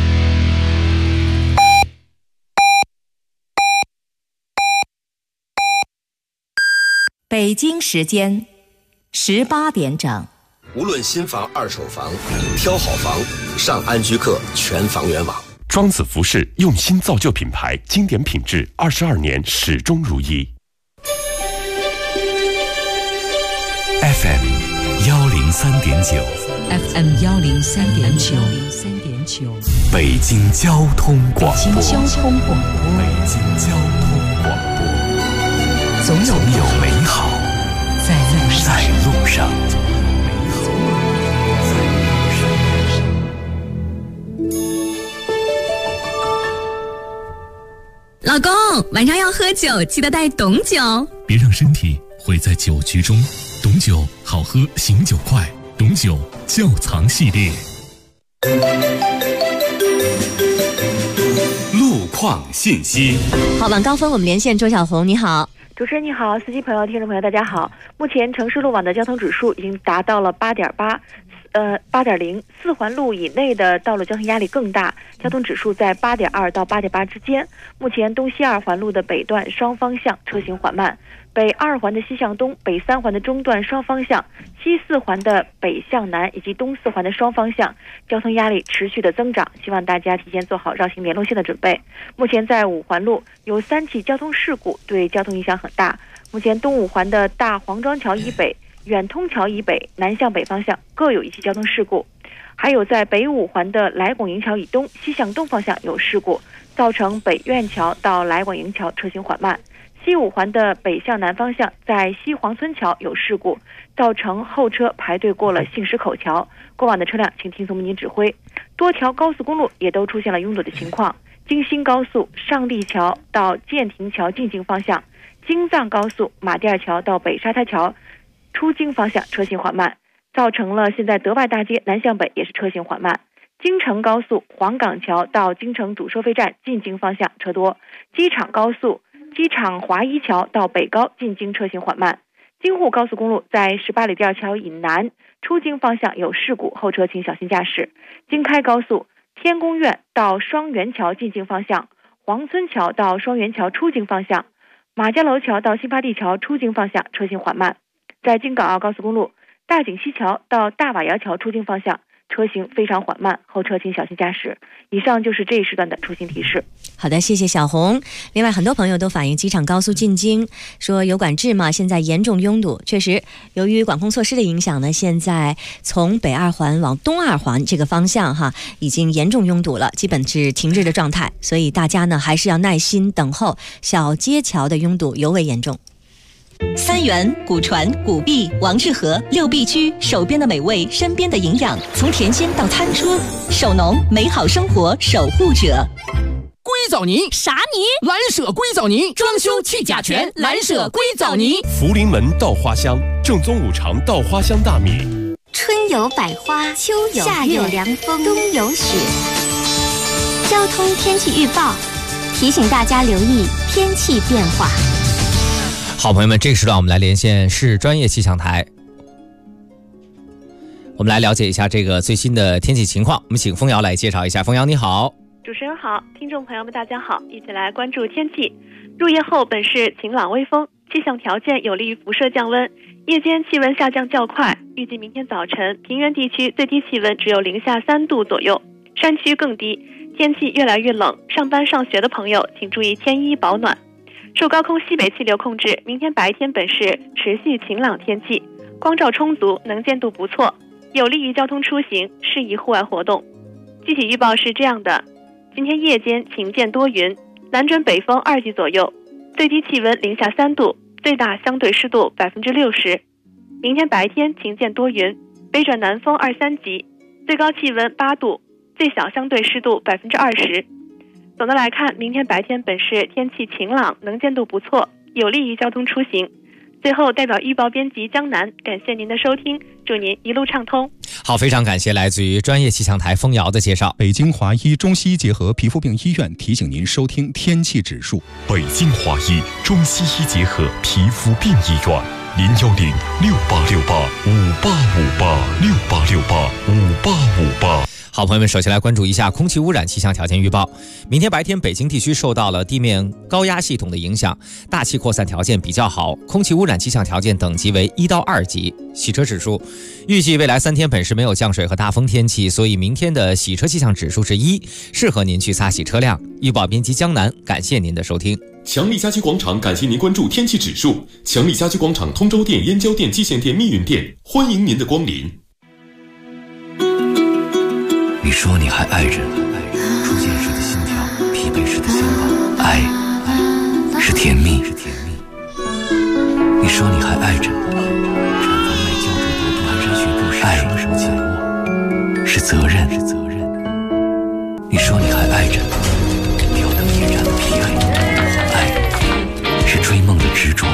北京时间18点整。 无论新房、二手房，挑好房，上安居客全房源网。 庄子服饰用心造就品牌，经典品质，22年始终如一。 FM 103.9 FM 103.9 球。 北京交通广播。 北京交通广播。 北京交通广播。 总有美好在路上。 老公，晚上要喝酒，记得带董酒。 别让身体毁在酒局中。董酒好喝，醒酒快。董酒窖藏系列。 路况信息。 好，晚高峰我们连线周小红，你好。 主持人你好，司机朋友、听众朋友大家好。目前城市路网的交通指数已经达到了8.8。8.0， 4环路以内的道路交通压力更大，交通指数在8.2到8.8之间。目前东西2环路的北段双方向车行缓慢，北2环的西向东、北3环的中段双方向、西4环的北向南以及东4环的双方向，交通压力持续的增长，希望大家提前做好绕行联络线的准备。目前在5环路有3起交通事故，对交通影响很大。目前东5环的大黄庄桥以北、远通桥以北南向北方向各有1起交通事故，还有在北5环的来广营桥以东西向东方向有事故，造成北苑桥到来广营桥车行缓慢。西5环的北向南方向在西黄村桥有事故，造成后车排队过了杏石口桥，过往的车辆请听从民警指挥。多条高速公路也都出现了拥堵的情况，京新高速上立桥到建亭桥进京方向，京藏高速马甸桥到北沙滩桥出京方向车行缓慢，造成了现在德外大街南向北也是车行缓慢。京承高速黄岗桥到京承主收费站进京方向车多，机场高速机场华一桥到北高进京车行缓慢。京沪高速公路在18里店桥以南出京方向有事故，后车请小心驾驶。京开高速天宫苑到双元桥进京方向，黄村桥到双元桥出京方向，马家楼桥到新发地桥出京方向车行缓慢。在京港澳高速公路大井西桥到大瓦窑桥出京方向车行非常缓慢，后车请小心驾驶。以上就是这一时段的出行提示。 好的，谢谢小红。另外很多朋友都反映机场高速进京说有管制嘛，现在严重拥堵。确实由于管控措施的影响呢，现在从北2环往东2环这个方向已经严重拥堵了，基本是停滞的状态，所以大家呢还是要耐心等候。小街桥的拥堵尤为严重。 三元、古传、古壁、王致和6必居，手边的美味，身边的营养，从甜心到餐桌，手农美好生活守护者。 硅藻泥啥泥？ 蓝舍硅藻泥，装修去甲醛，蓝舍硅藻泥。 福临门稻花香，正宗5常稻花香大米。 春有百花，秋有夏有凉风，冬有雪。交通天气预报提醒大家留意天气变化。 好朋友们，这个时段我们来连线市专业气象台，我们来了解一下这个最新的天气情况。我们请枫瑶来介绍一下。枫瑶你好。 主持人好，听众朋友们大家好，一起来关注天气。入夜后本市晴朗微风，气象条件有利于辐射降温，夜间气温下降较快，预计明天早晨平原地区最低气温只有零下3度左右，山区更低，天气越来越冷，上班上学的朋友请注意添衣保暖。受高空西北气流控制，明天白天本市持续晴朗天气，光照充足，能见度不错，有利于交通出行，适宜户外活动。具体预报是这样的：今天夜间晴见多云，南转北风2级左右，最低气温零下3度，最大相对湿度60%。明天白天晴见多云，北转南风2、3级，最高气温8度，最小相对湿度20%。总的来看，明天白天本市天气晴朗，能见度不错，有利于交通出行。最后代表预报编辑江南感谢您的收听，祝您一路畅通。 好，非常感谢来自于专业气象台枫瑶的介绍。 北京华医中西医结合皮肤病医院提醒您收听天气指数。 北京华医中西医结合皮肤病医院，010-6868-5858，6868-5858。 好朋友们，首先来关注一下空气污染气象条件预报。明天白天北京地区受到了地面高压系统的影响，大气扩散条件比较好，空气污染气象条件等级为1到2级。洗车指数，预计未来3天本市没有降水和大风天气，所以明天的洗车气象指数是1，适合您去擦洗车辆。预报编辑江南，感谢您的收听。 强力家居广场感谢您关注天气指数。强力家居广场通州店、燕郊店、蓟县店、密云店，欢迎您的光临。 你说你还爱着，初见时的心跳，疲惫时的心跳，爱是甜蜜。你说你还爱着，产房外胶质毒肽山学步时爱什么紧握，是责任。你说你还爱着，吊灯点燃的疲惫，爱是追梦的执着。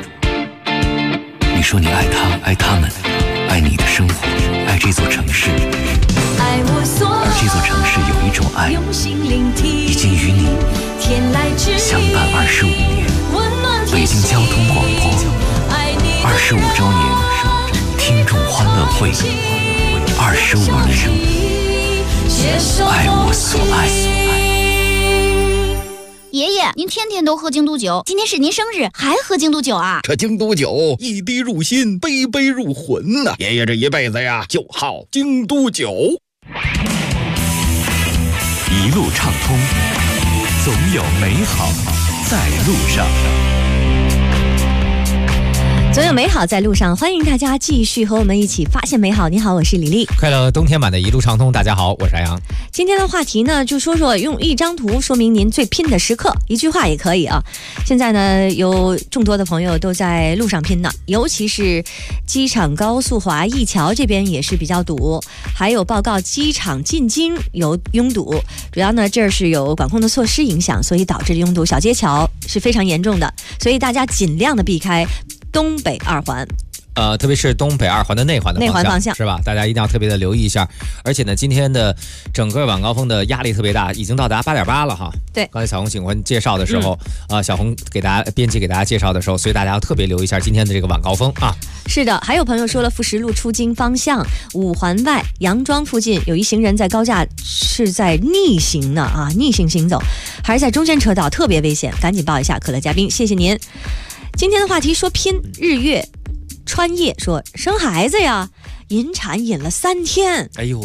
你说你爱他，爱他们，爱你的生活，爱这座城市。而这座城市有一种爱，已经与你相伴25年。北京交通广播25周年听众欢乐会，25年，爱我所爱。 爷爷，您天天都喝京都酒，今天是您生日，还喝京都酒啊？ 这京都酒一滴入心，杯杯入魂呐！爷爷这一辈子呀，就好京都酒。 一路畅通，总有美好在路上。 总有美好在路上，欢迎大家继续和我们一起发现美好。你好，我是李丽。 快乐冬天版的一路畅通，大家好，我是安阳。 今天的话题呢，就说说用一张图说明您最拼的时刻，一句话也可以啊。现在呢，有众多的朋友都在路上拼呢，尤其是机场高速华谊桥这边也是比较堵，还有报告机场进京有拥堵，主要呢这是有管控的措施影响，所以导致拥堵，小街桥是非常严重的，所以大家尽量的避开东北二环。 特别是东北二环的内环方向是吧？大家一定要特别的留意一下。而且呢，今天的整个晚高峰的压力特别大，已经到达8.8了哈。 对， 刚才小红警官介绍的时候，小红编辑给大家介绍的时候，所以大家要特别留意一下今天的这个晚高峰啊。 是的，还有朋友说了，富石路出京方向5环外杨庄附近有一行人在高架是在逆行呢啊，逆行行走，还是在中间车道，特别危险，赶紧报一下可乐嘉宾，谢谢您。今天的话题说拼，日月川叶说生孩子呀，引产引了3天。 哎呦，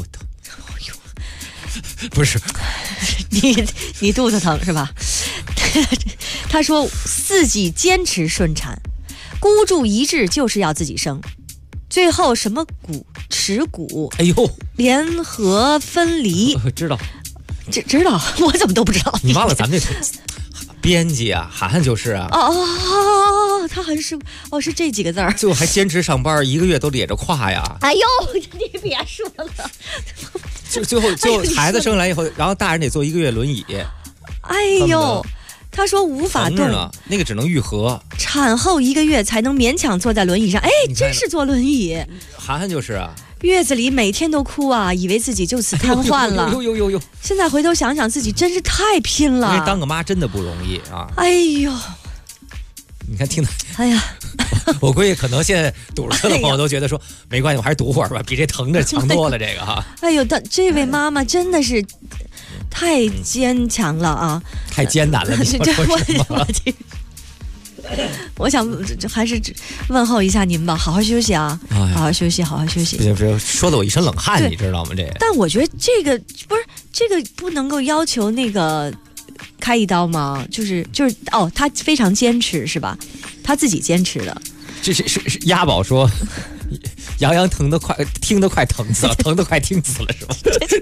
不是你肚子疼是吧？他说自己坚持顺产，孤注一掷就是要自己生，最后什么耻骨， 哎呦， 联合分离， 知道， 我怎么都不知道？ 你忘了咱们这编辑啊，涵就是啊。 他还是是这几个字儿。 最后还坚持上班，1个月都咧着胯呀。 哎呦，你别说了。 最后孩子生来以后，然后大人得坐1个月轮椅。 哎呦，他说无法动了，那个只能愈合。 产后1个月才能勉强坐在轮椅上。哎，真是坐轮椅。 涵就是啊。 月子里每天都哭啊，以为自己就此瘫痪了。 呦！ 现在回头想想，自己真是太拼了。 因为当个妈真的不容易啊。 哎呦， 你看听的， 哎呀， 我估计可能现在堵车的朋友都觉得说，没关系，我还是堵会儿吧，比这疼着强多了这个哈。 哎呦，这位妈妈真的是太坚强了啊， 太艰难了。你说什么？ 我想还是问候一下您吧，好好休息啊，好好休息。 说的我一身冷汗，你知道吗？这个， 但我觉得这个不能够要求那个开一刀吗？就是他非常坚持是吧？他自己坚持的。 这是鸭宝说，杨听得快疼死了，疼得快听死了是吧？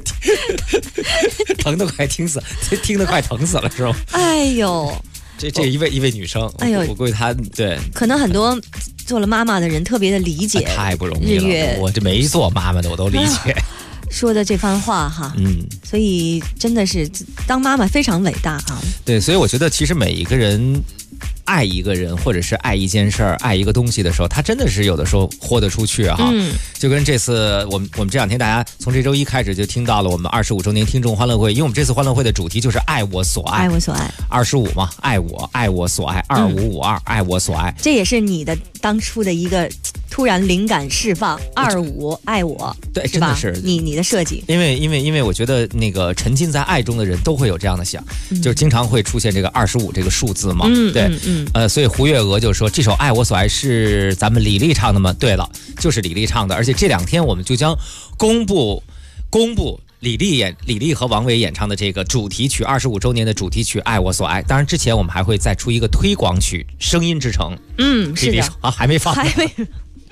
疼得快听死，听得快疼死了是吧？ 哎呦。 这一位女生，哎呦，我估计她对， 可能很多做了妈妈的人特别的理解， 太不容易了。我这没做妈妈的，我都理解。 说的这番话哈，所以真的是当妈妈非常伟大啊。 对，所以我觉得其实每一个人爱一个人，或者是爱一件事儿、爱一个东西的时候，他真的是有的时候豁得出去哈。就跟这次我们这2天，大家从这周1开始就听到了我们25周年听众欢乐会，因为我们这次欢乐会的主题就是爱我所爱，25嘛，爱我所爱，2552，爱我所爱， 这也是你的当初的一个突然灵感释放，25爱我， 对，真的是你的设计。 因为我觉得那个沉浸在爱中的人都会有这样的想，就是经常会出现这个25这个数字嘛，对。所以胡月娥就说这首《爱我所爱》是咱们李丽唱的吗？对了，就是李丽唱的，而且这2天我们就将公布李丽和王伟演唱的这个主题曲，25周年的主题曲《爱我所爱》。当然之前我们还会再出一个推广曲《声音之城》。 是的啊，还没放。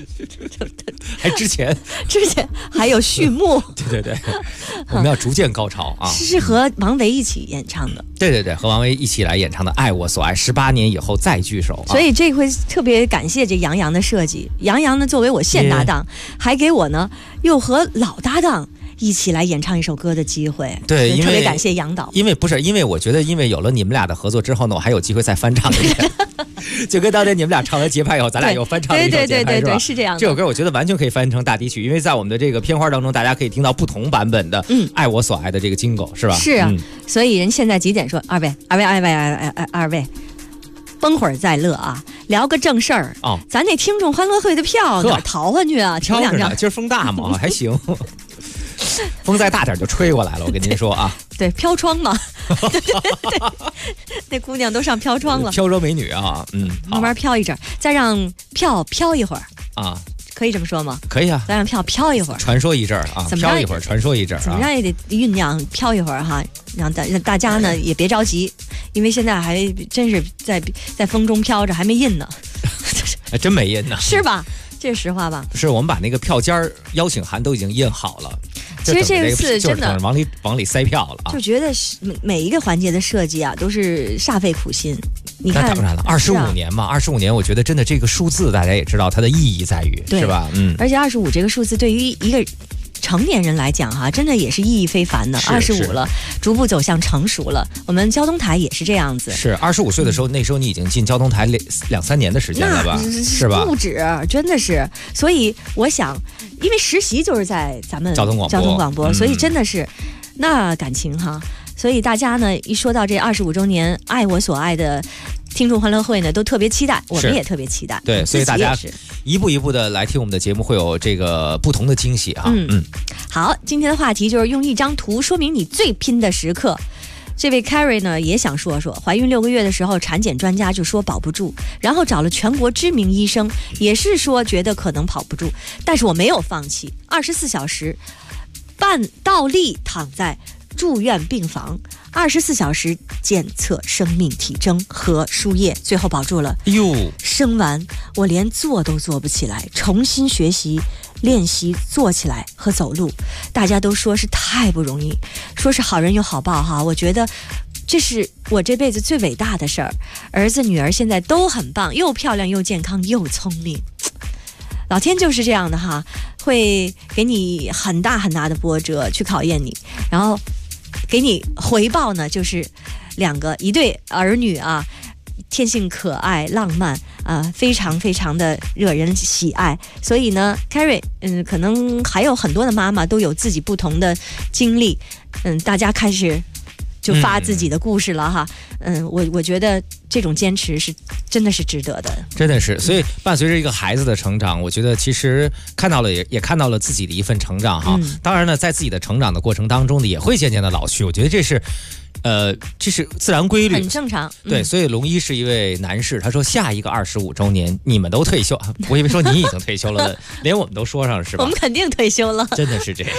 还之前还有序幕。 对，我们要逐渐高潮啊！ 是和王维一起演唱的。 对，和王维一起来演唱的《爱我所爱》，18年以后再聚首。 所以这回特别感谢这杨洋的设计。杨洋呢，作为我现搭档，还给我呢又和老搭档一起来演唱一首歌的机会。 对，因为特别感谢杨导。 因为我觉得，因为有了你们俩的合作之后呢，我还有机会再翻唱一遍。就跟当年你们俩唱完节拍以后，咱俩又翻唱了一首节拍， 对，是这样的。 这首歌我觉得完全可以翻成大地曲，因为在我们的这个片花当中，大家可以听到不同版本的《爱我所爱》的这个金狗，是吧？ 是啊，所以人现在几点说？二位，崩会儿再乐啊！聊个正事儿哦， 咱那听众欢乐会的票哪淘换去啊？ 挑两张，今儿风大嘛，还行。风再大点就吹过来了，我跟您说啊。 对，飘窗嘛。对，那姑娘都上飘窗了。 飘柔美女啊， 慢慢飘一阵，再让票飘一会儿啊。 可以这么说吗？ 可以啊， 再让票飘一会儿， 传说一阵啊，飘一会儿，传说一阵啊， 怎么样也得酝酿飘一会儿哈，让大家呢也别着急，因为现在还真是在风中飘着，还没印呢， 还真没印呢， 是吧？这是实话吧？ 是我们把那个票间邀请函都已经印好了。 其实这次真的往里塞票了啊！ 就觉得每一个环节的设计啊，都是煞费苦心。你看， 那当然了，25年嘛，25年，我觉得真的这个数字大家也知道它的意义在于，是吧？ 而且25这个数字对于一个成年人来讲哈，真的也是意义非凡的。25了，逐步走向成熟了。我们交通台也是这样子。 是25岁的时候，那时候你已经进交通台2-3年的时间了吧？是吧？ 不止，真的是。所以我想，因为实习就是在咱们交通广播，所以真的是那感情哈。所以大家呢，一说到这25周年爱我所爱的听众欢乐会呢，都特别期待，我们也特别期待。 对，所以大家一步一步的来听我们的节目，会有这个不同的惊喜啊。 好，今天的话题就是用一张图说明你最拼的时刻。这位 Carrie 呢也想说说，怀孕6个月的时候，产检专家就说保不住，然后找了全国知名医生，也是说觉得可能保不住，但是我没有放弃，24小时半倒立躺在住院病房，24小时检测生命体征和输液，最后保住了。生完我连坐都坐不起来，重新学习练习坐起来和走路，大家都说是太不容易，说是好人有好报哈。我觉得这是我这辈子最伟大的事儿，儿子女儿现在都很棒，又漂亮又健康又聪明。老天就是这样的哈，会给你很大很大的波折去考验你，然后给你回报呢，就是一对儿女啊，天性可爱浪漫啊，非常非常的惹人喜爱。所以呢 Carrie 可能还有很多的妈妈都有自己不同的经历，大家开始就发自己的故事了哈。我觉得这种坚持是真的是值得的， 真的是。所以伴随着一个孩子的成长，我觉得其实看到了也看到了自己的一份成长哈。当然呢，在自己的成长的过程当中呢，也会渐渐的老去，我觉得这是自然规律， 很正常。 对，所以龙一是一位男士，他说下一个25周年你们都退休，我以为说你已经退休了，连我们都说上了是吧？ 我们肯定退休了， 真的是这样。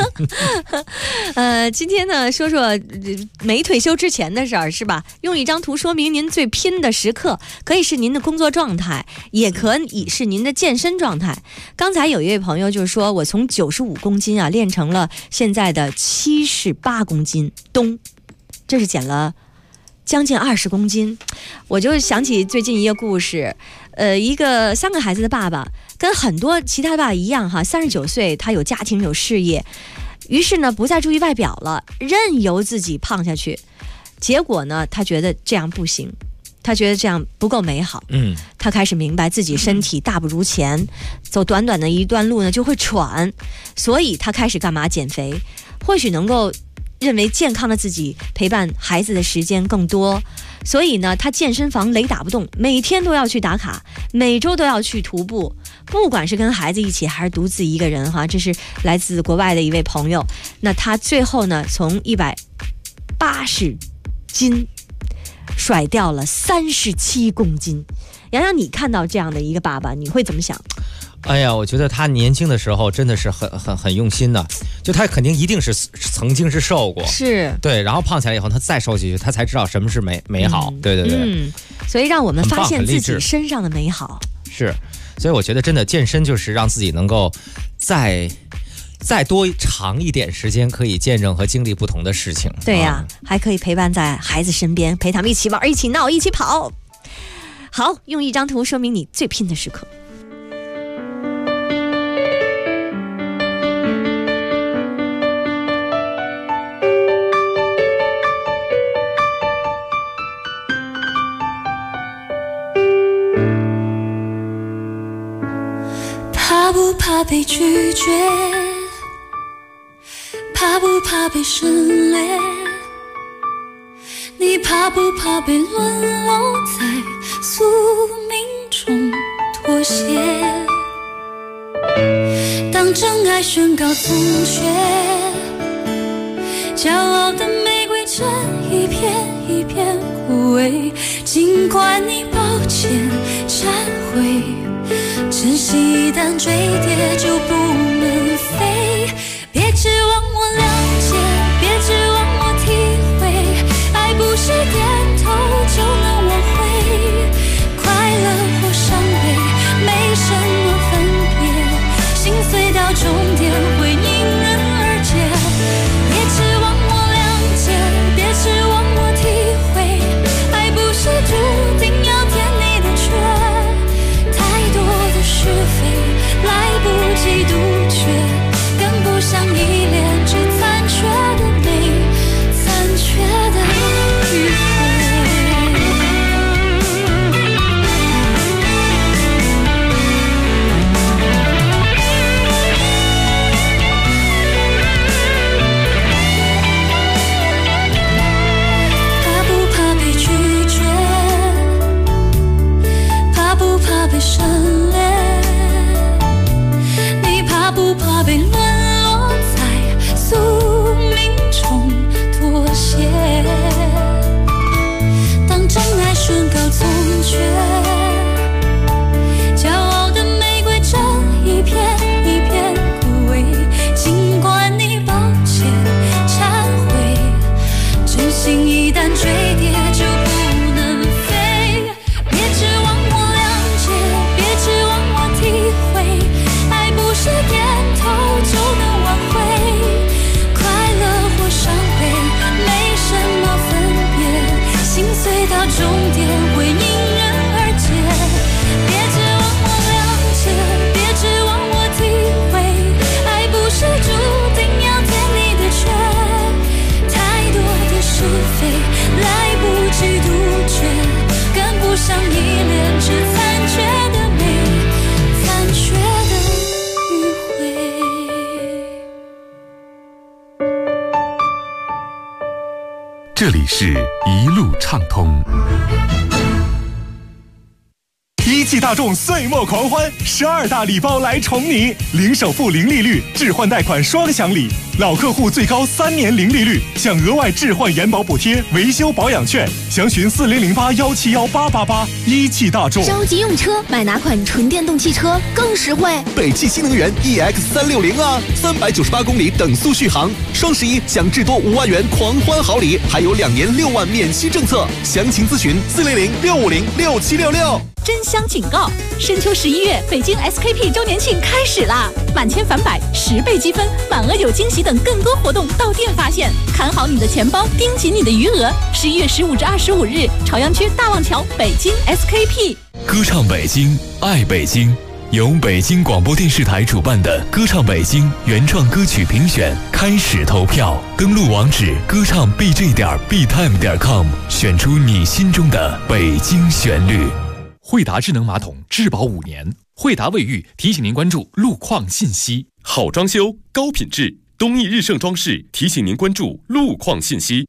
今天呢，说说没退休之前的事儿是吧？用一张图说明您最拼的时刻，可以是您的工作状态，也可以是您的健身状态。刚才有一位朋友就说，我从95公斤啊练成了现在的78公斤，这是减了将近20公斤。我就想起最近一个故事，一个3个孩子的爸爸，跟很多其他爸爸一样哈，39岁，他有家庭有事业，于是呢不再注意外表了，任由自己胖下去。结果呢，他觉得这样不行，他觉得这样不够美好。他开始明白自己身体大不如前，走短短的一段路呢就会喘，所以他开始干嘛？减肥，或许能够认为健康的自己陪伴孩子的时间更多，所以呢，他健身房雷打不动，每天都要去打卡，每周都要去徒步，不管是跟孩子一起还是独自一个人哈。这是来自国外的一位朋友，那他最后呢，从180斤甩掉了37公斤。洋洋，你看到这样的一个爸爸，你会怎么想？ 哎呀，我觉得他年轻的时候真的是很用心的，就他肯定一定是曾经是瘦过， 是对， 然后胖起来以后他再瘦下去，他才知道什么是美好。对， 所以让我们发现自己身上的美好。 是， 所以我觉得真的健身就是让自己能够再多长一点时间可以见证和经历不同的事情。 对呀，还可以陪伴在孩子身边，陪他们一起玩，一起闹，一起跑。好，用一张图说明你最拼的时刻。 怕不怕被拒绝？怕不怕被省略？你怕不怕被沦落在宿命中妥协？当真爱宣告从缺，骄傲的玫瑰正一片一片枯萎。尽管你抱歉忏悔，真心一旦坠跌就不能飞。别指望我了解，别指望我体会，爱不是点头就能挽回。快乐或伤悲没什么分别，心碎到终点会迎刃而解。别指望我了解，别指望我体会，爱不是注定要填你的缺。太多的是非来不及杜绝，跟不上依恋，只残缺的美，残缺的迂回。怕不怕被拒绝？怕不怕被省略？你怕不怕被沦落在宿命中妥协？当真爱宣告从缺，骄傲的玫瑰正一片一片枯萎。尽管你抱歉忏悔，真心一旦坠跌就不能飞。别指望我了解，别指望我体会，爱不是点头就能挽回。快乐或伤悲没什么分别，心碎到终点会迎刃而解。别指望我了解，别指望我体会，爱不是注定要填你的缺。太多的是非来不及杜绝，跟不上依恋，只残缺的美，残缺的迂回。 这里是一路畅通。 一汽大众岁末狂欢，12大礼包来宠你，零首付、零利率，置换贷款双享礼，老客户最高3年零利率，享额外置换延保补贴、维修保养券，详询4008171888。一汽大众， 着急用车，买哪款纯电动汽车更实惠？ 北汽新能源 EX360啊，398公里等速续航，双11享至多5万元狂欢好礼，还有2年6万免息政策，详情咨询400-650-6766。 真香警告！深秋11月，北京 SKP 周年庆开始啦！满千返百，10倍积分，满额有惊喜等更多活动到店发现。看好你的钱包，盯紧你的余额。11月15至25日，朝阳区大望桥北京 SKP。 歌唱北京，爱北京。由北京广播电视台主办的歌唱北京原创歌曲评选开始投票，登录网址歌唱 bj.btime.com， 选出你心中的北京旋律。 惠达智能马桶质保5年，惠达卫浴提醒您关注路况信息。好装修，高品质，东义日盛装饰提醒您关注路况信息。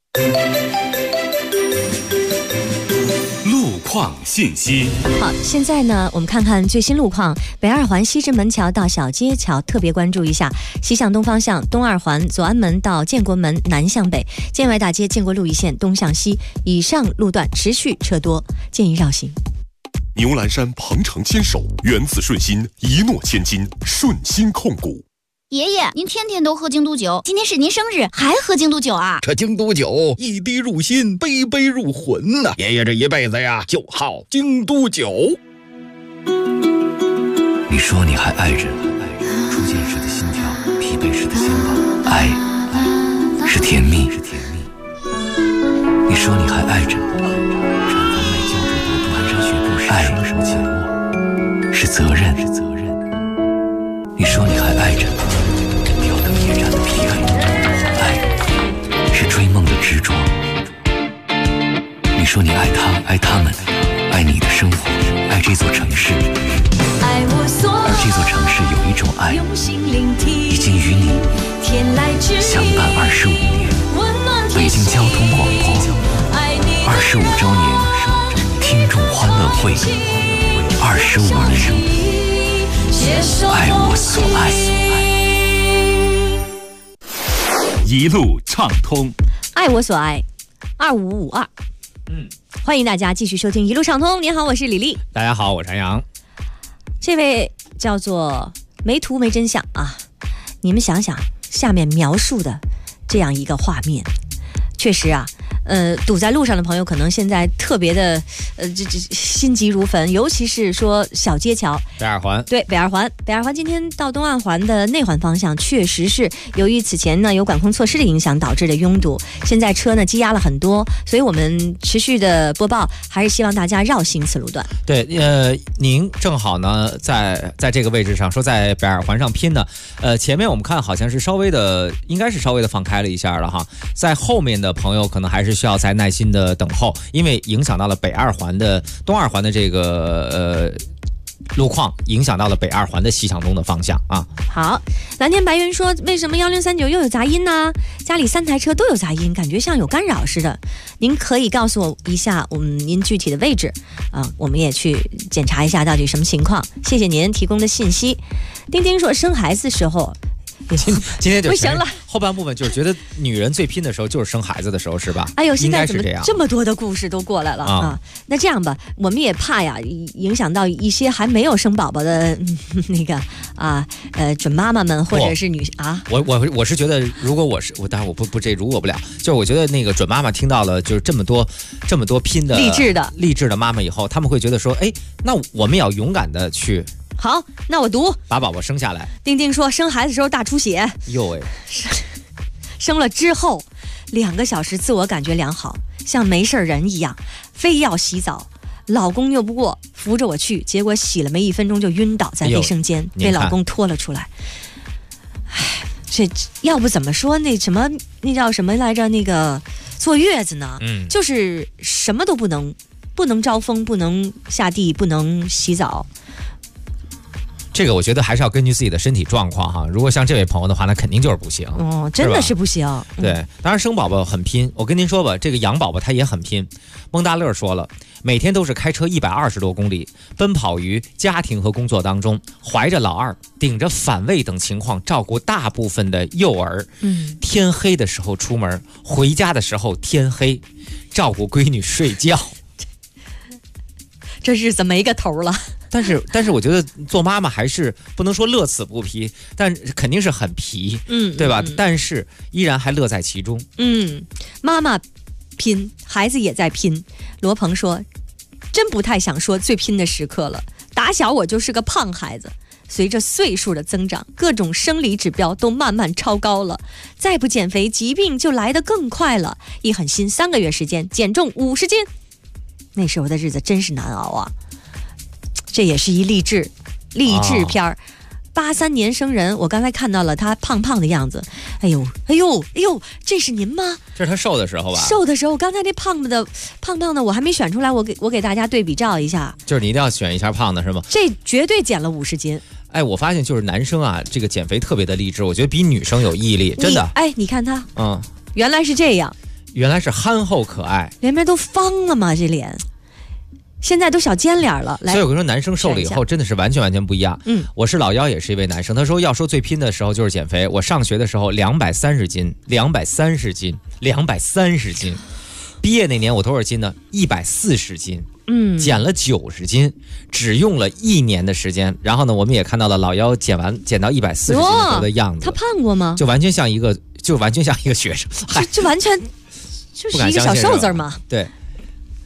路况信息。 好，现在呢，我们看看最新路况。北二环西直门桥到小街桥特别关注一下，西向东方向东二环左安门到建国门南向北，建外大街建国路一线东向西，以上路段持续车多，建议绕行。 牛栏山鹏程牵手，原子顺心，一诺千金，顺心控股。 爷爷，您天天都喝京都酒，今天是您生日，还喝京都酒啊？ 这京都酒一滴入心，杯杯入魂呐！爷爷这一辈子呀，就好京都酒。 说你还爱着初见时的心跳，疲惫时的肩膀，爱是甜蜜。你说你还爱着缠环麦胶着朵蹒跚学步时双手紧握，是责任。你说你还爱着挑灯夜战的疲惫，爱是追梦的执着。你说你爱他，爱他们，爱你的生活，爱这座城市。而这座城市有一种爱，已经与你相伴25年。北京交通广播25周年听众欢乐会，25年，爱我所爱。 一路畅通， 爱我所爱，2552。欢迎大家继续收听一路畅通。你好，我是李丽。 大家好，我是陈阳。 这位叫做没图没真相啊，你们想想下面描述的这样一个画面，确实啊，堵在路上的朋友可能现在特别的这心急如焚，尤其是说小街桥北二环。 对，北二环今天到东二环的内环方向，确实是由于此前呢有管控措施的影响导致的拥堵，现在车呢积压了很多，所以我们持续的播报，还是希望大家绕行此路段。 对，您正好呢在这个位置上说在北二环上拼呢，前面我们看好像是应该是稍微的放开了一下了哈，在后面的朋友可能还是需要再耐心的等候，因为影响到了北二环的东二环的这个路况，影响到了北二环的西向东的方向啊。 好，蓝天白云说为什么1039又有杂音呢？家里3台车都有杂音，感觉像有干扰似的。您可以告诉我一下您具体的位置啊，我们也去检查一下到底什么情况。谢谢您提供的信息。丁丁说生孩子时候。 今天就不行了， 后半部分就是觉得女人最拼的时候就是生孩子的时候，是吧？ 哎呦，现在怎么这么多的故事都过来了啊？那这样吧，我们也怕呀，影响到一些还没有生宝宝的那个准妈妈们或者是女啊。 我是觉得，如果当然我不这如果不了，就是我觉得那个准妈妈听到了就是这么多拼的励志的妈妈以后，他们会觉得说，哎，那我们也要勇敢的去。 好，那我读把宝宝生下来。 丁丁说生孩子时候大出血， 哟喂， 生了之后2个小时自我感觉良好，像没事人一样，非要洗澡，老公拗不过扶着我去，结果洗了没1分钟就晕倒在卫生间，被老公拖了出来。哎，这要不怎么说那叫什么来着？那个坐月子呢，就是什么都不能招风，不能下地，不能洗澡。 这个我觉得还是要根据自己的身体状况哈。如果像这位朋友的话，那肯定就是不行哦，真的是不行。 对，当然生宝宝很拼。我跟您说吧，这个养宝宝他也很拼。孟大乐说了，每天都是开车120多公里，奔跑于家庭和工作当中，怀着老二，顶着反胃等情况照顾大部分的幼儿。天黑的时候出门，回家的时候天黑，照顾闺女睡觉。 这日子没个头了。 但是我觉得做妈妈还是不能说乐此不疲，但肯定是很疲，对吧？但是依然还乐在其中。 妈妈拼，孩子也在拼。罗鹏说，真不太想说最拼的时刻了。打小我就是个胖孩子，随着岁数的增长，各种生理指标都慢慢超高了，再不减肥，疾病就来得更快了。一狠心3个月时间减重50斤，那时候的日子真是难熬啊。这也是一励志片儿。83年生人，我刚才看到了他胖胖的样子。哎呦，这是您吗？ 这是他瘦的时候吧？ 瘦的时候，刚才那胖胖的我还没选出来，我给大家对比照一下。 就是你一定要选一下胖的是吗？ 这绝对减了50斤。 哎，我发现就是男生啊，这个减肥特别的励志，我觉得比女生有毅力，真的。 哎，你看他，原来是这样， 原来是憨厚可爱， 连边都方了吗？这脸。现在都小尖脸了， 所以我跟你说，男生瘦了以后真的是完全不一样。我是老幺，也是一位男生。他说要说最拼的时候就是减肥。我上学的时候230斤，毕业那年我多少斤呢？140斤。减了90斤，只用了1年的时间。然后呢，我们也看到了老幺减到140斤的时候的样子。 他胖过吗？ 就完全像一个学生。 这完全就是一个小瘦子嘛。 对。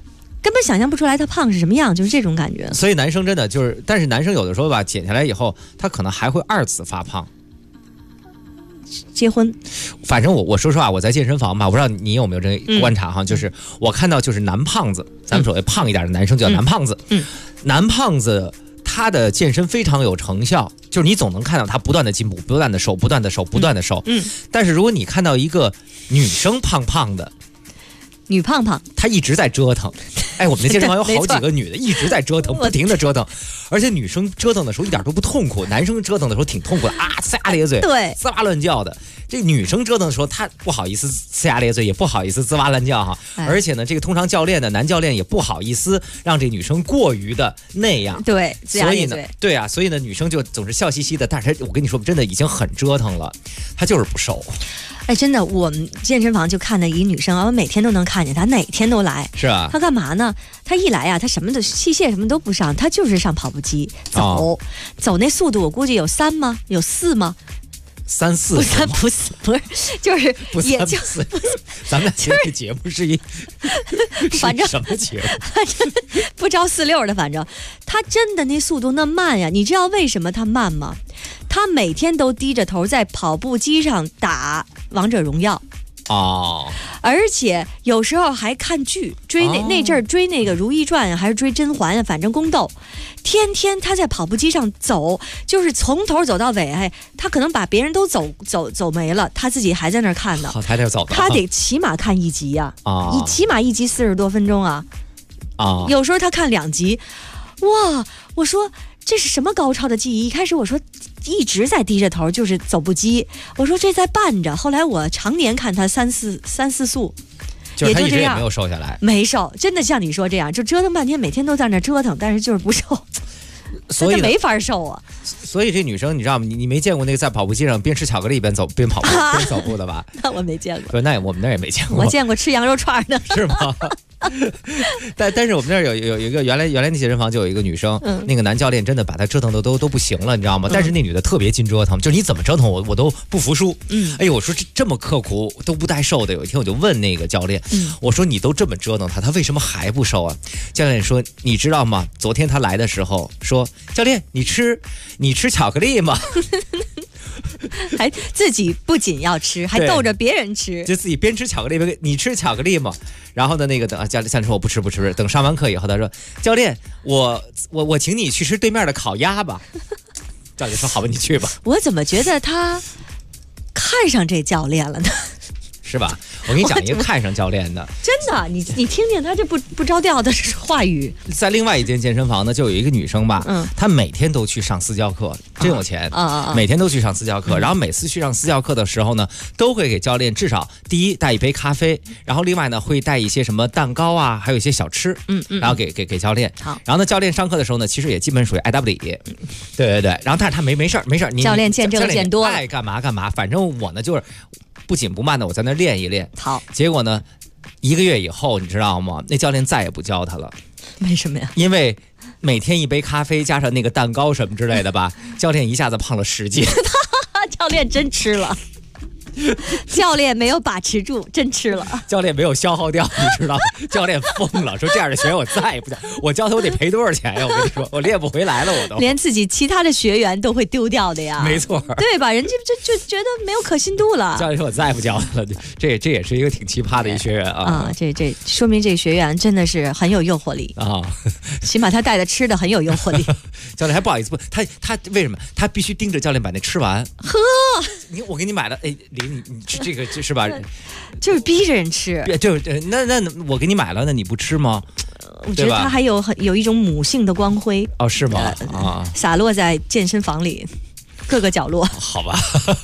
根本想象不出来他胖是什么样，就是这种感觉。 所以男生真的就是，但是男生有的时候吧，减下来以后，他可能还会2次发胖。 结婚， 反正我说实话，我在健身房吧，我不知道你有没有这个观察哈，就是我看到就是男胖子，咱们所谓胖一点的男生就叫男胖子，男胖子他的健身非常有成效，就是你总能看到他不断的进步，不断的瘦，不断的瘦，不断的瘦。但是如果你看到一个女生胖胖的， 女胖胖， 她一直在折腾。哎，我们的健身房有好几个女的一直在折腾，不停的折腾，而且女生折腾的时候一点都不痛苦，男生折腾的时候挺痛苦的啊，呲牙咧嘴， 对， 滋哇乱叫的。这女生折腾的时候，她不好意思呲牙咧嘴，也不好意思滋哇乱叫哈。而且呢，这个通常教练的男教练也不好意思让这女生过于的那样， 对， 所以呢，对啊，所以呢，女生就总是笑嘻嘻的，但是我跟你说，真的已经很折腾了，她就是不瘦。 哎，真的，我们健身房就看到一女生啊，我每天都能看见她，哪天都来。 是啊， 她干嘛呢？她一来啊，她什么的器械什么都不上，她就是上跑步机走，走那速度我估计有3吗？有4吗 ？3、4， 不是，就是也就咱们这个节目是反正什么节目？ 反正不着4、6的，反正他真的那速度那慢呀！你知道为什么他慢吗？他每天都低着头在跑步机上打王者荣耀。而且有时候还看剧，追那阵儿追那个《如懿传》还是追《甄嬛》，反正宫斗，天天他在跑步机上走，就是从头走到尾。哎，他可能把别人都走没了，他自己还在那儿看呢。 他得走， 他得起码看1集呀，起码1集40多分钟啊。有时候他看2集，哇！我说这是什么高超的技艺？一开始我说一直在低着头，就是走步机。我说这在伴着。后来我常年看他3、4速， 就是他一直也没有瘦下来， 没瘦，真的像你说这样，就折腾半天，每天都在那折腾，但是就是不瘦， 所以没法瘦啊。 所以这女生你知道吗？你没见过那个在跑步机上边吃巧克力边跑步边走步的吧？ 那我没见过。 对，那我们那儿也没见过。 我见过吃羊肉串的， 是吗？但是我们那儿有一个原来那健身房就有一个女生，那个男教练真的把她折腾的都不行了，你知道吗？但是那女的特别劲折腾，就是你怎么折腾我都不服输。哎呦，我说这么刻苦都不带瘦的。有一天我就问那个教练，我说你都这么折腾他为什么还不瘦啊？教练说你知道吗？昨天他来的时候说，教练你吃巧克力吗？ 还自己不仅要吃，还逗着别人吃， 就自己边吃巧克力边你吃巧克力吗？然后呢，那个等教练说我不吃。等上完课以后，他说教练，我请你去吃对面的烤鸭吧。教练说好吧，你去吧。 我怎么觉得他看上这教练了呢？ 是吧？我跟你讲一个看上教练的， 真的，你听听他这不着调的话语。 在另外一间健身房呢，就有一个女生吧，她每天都去上私教课，真有钱，每天都去上私教课，然后每次去上私教课的时候呢，都会给教练至少第一带一杯咖啡，然后另外呢会带一些什么蛋糕啊，还有一些小吃，然后给教练。好，然后呢，教练上课的时候呢，其实也基本属于爱答不理，对，然后但是他没事儿， 教练见证见多了， 爱干嘛，反正我呢就是。不紧不慢的，我在那练一练。 好， 结果呢，1个月以后，你知道吗？那教练再也不教他了。 为什么呀？ 因为每天一杯咖啡加上那个蛋糕什么之类的吧，教练一下子胖了10斤。 教练真吃了。教练没有把持住，真吃了。 教练没有消耗掉，你知道吗？教练疯了，说这样的学员我再也不教，我教他我得赔多少钱呀？我跟你说，我练不回来了，我都连自己其他的学员都会丢掉的呀。 没错， 对吧？人家就觉得没有可信度了。 教练说我再也不教他了，这也是一个挺奇葩的一学员啊。 这说明这学员真的是很有诱惑力啊，起码他带的吃的很有诱惑力。 教练还不好意思不，他为什么？他必须盯着教练把那吃完。 呵， 我给你买了，哎，你这个是吧？ 就是逼着人吃。 就那我给你买了，那你不吃吗？ 我觉得他还有一种母性的光辉。 哦，是吗？ 洒落在健身房里各个角落。 好吧。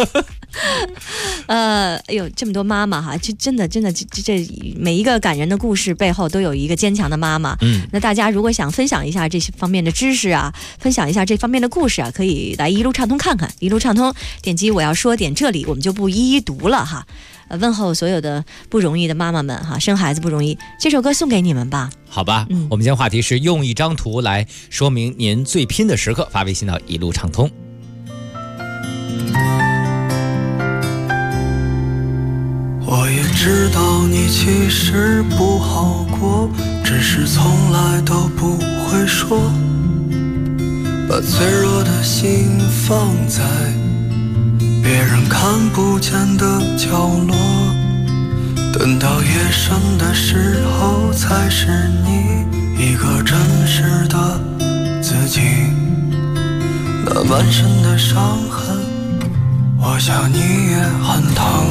哎呦，这么多妈妈哈，这真的这每一个感人的故事背后都有一个坚强的妈妈。那大家如果想分享一下这些方面的知识啊，分享一下这方面的故事啊，可以来一路畅通看看。一路畅通，点击我要说点这里，我们就不一一读了哈。问候所有的不容易的妈妈们哈，生孩子不容易，这首歌送给你们吧。 好吧，我们今天话题是用一张图来说明您最拼的时刻，发微信到一路畅通。 我也知道你其实不好过，只只是从来都不会说，把脆弱的心放在别人看不见的角落，等到夜深的时候，才是你一个真实的自己。那满身的伤痕，我想你也很疼。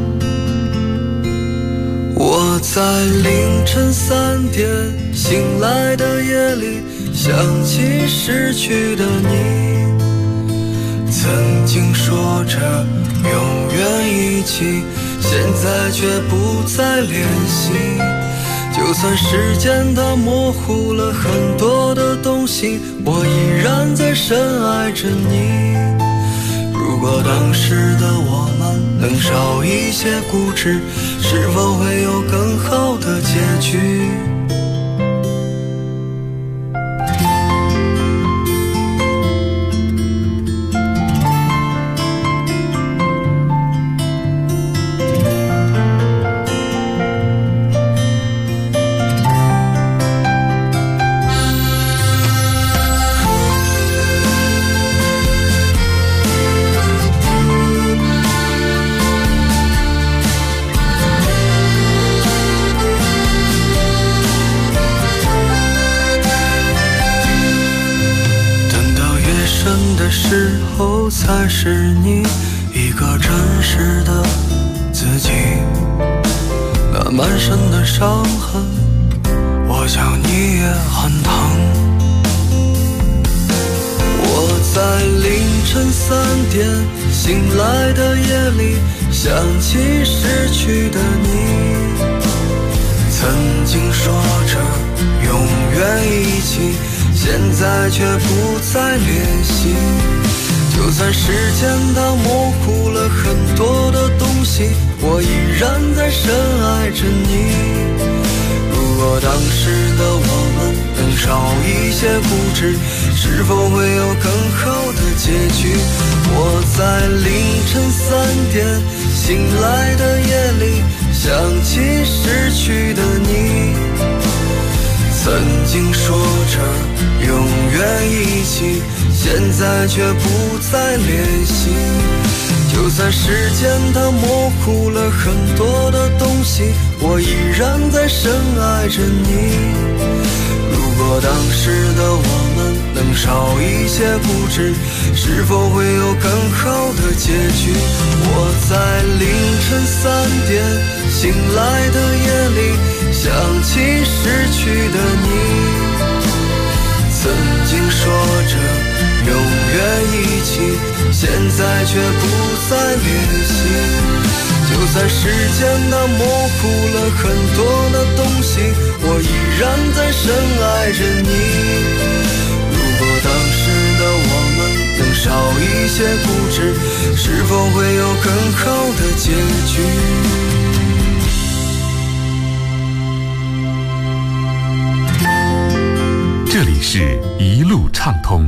我在凌晨3点醒来的夜里，想起逝去的你，曾经说着永远一起，现在却不再联系。就算时间它模糊了很多的东西，我依然在深爱着你。如果当时的我们能少一些固执，是否会有更好的结局？时候才是你一个真实的自己。那满身的伤痕，我想你也很疼。我在凌晨3点醒来的夜里，想起逝去的你，曾经说着永远一起，现在却不再联系。就算时间它模糊了很多的东西，我依然在深爱着你。如果当时的我们能少一些固执，是否会有更好的结局？我在凌晨3点醒来的夜里，想起逝去的你，曾经说着永远一起，现在却不再联系。就算时间它模糊了很多的东西，我依然在深爱着你。如果当时的我们能少一些固执，是否会有更好的结局？我在凌晨3点醒来的夜里，想起逝去的你，曾经说着永远一起，现在却不再联系。就算时间它模糊了很多的东西，我依然在深爱着你。如果当时的我们能少一些固执，是否会有更好的结局？ 这里是一路畅通。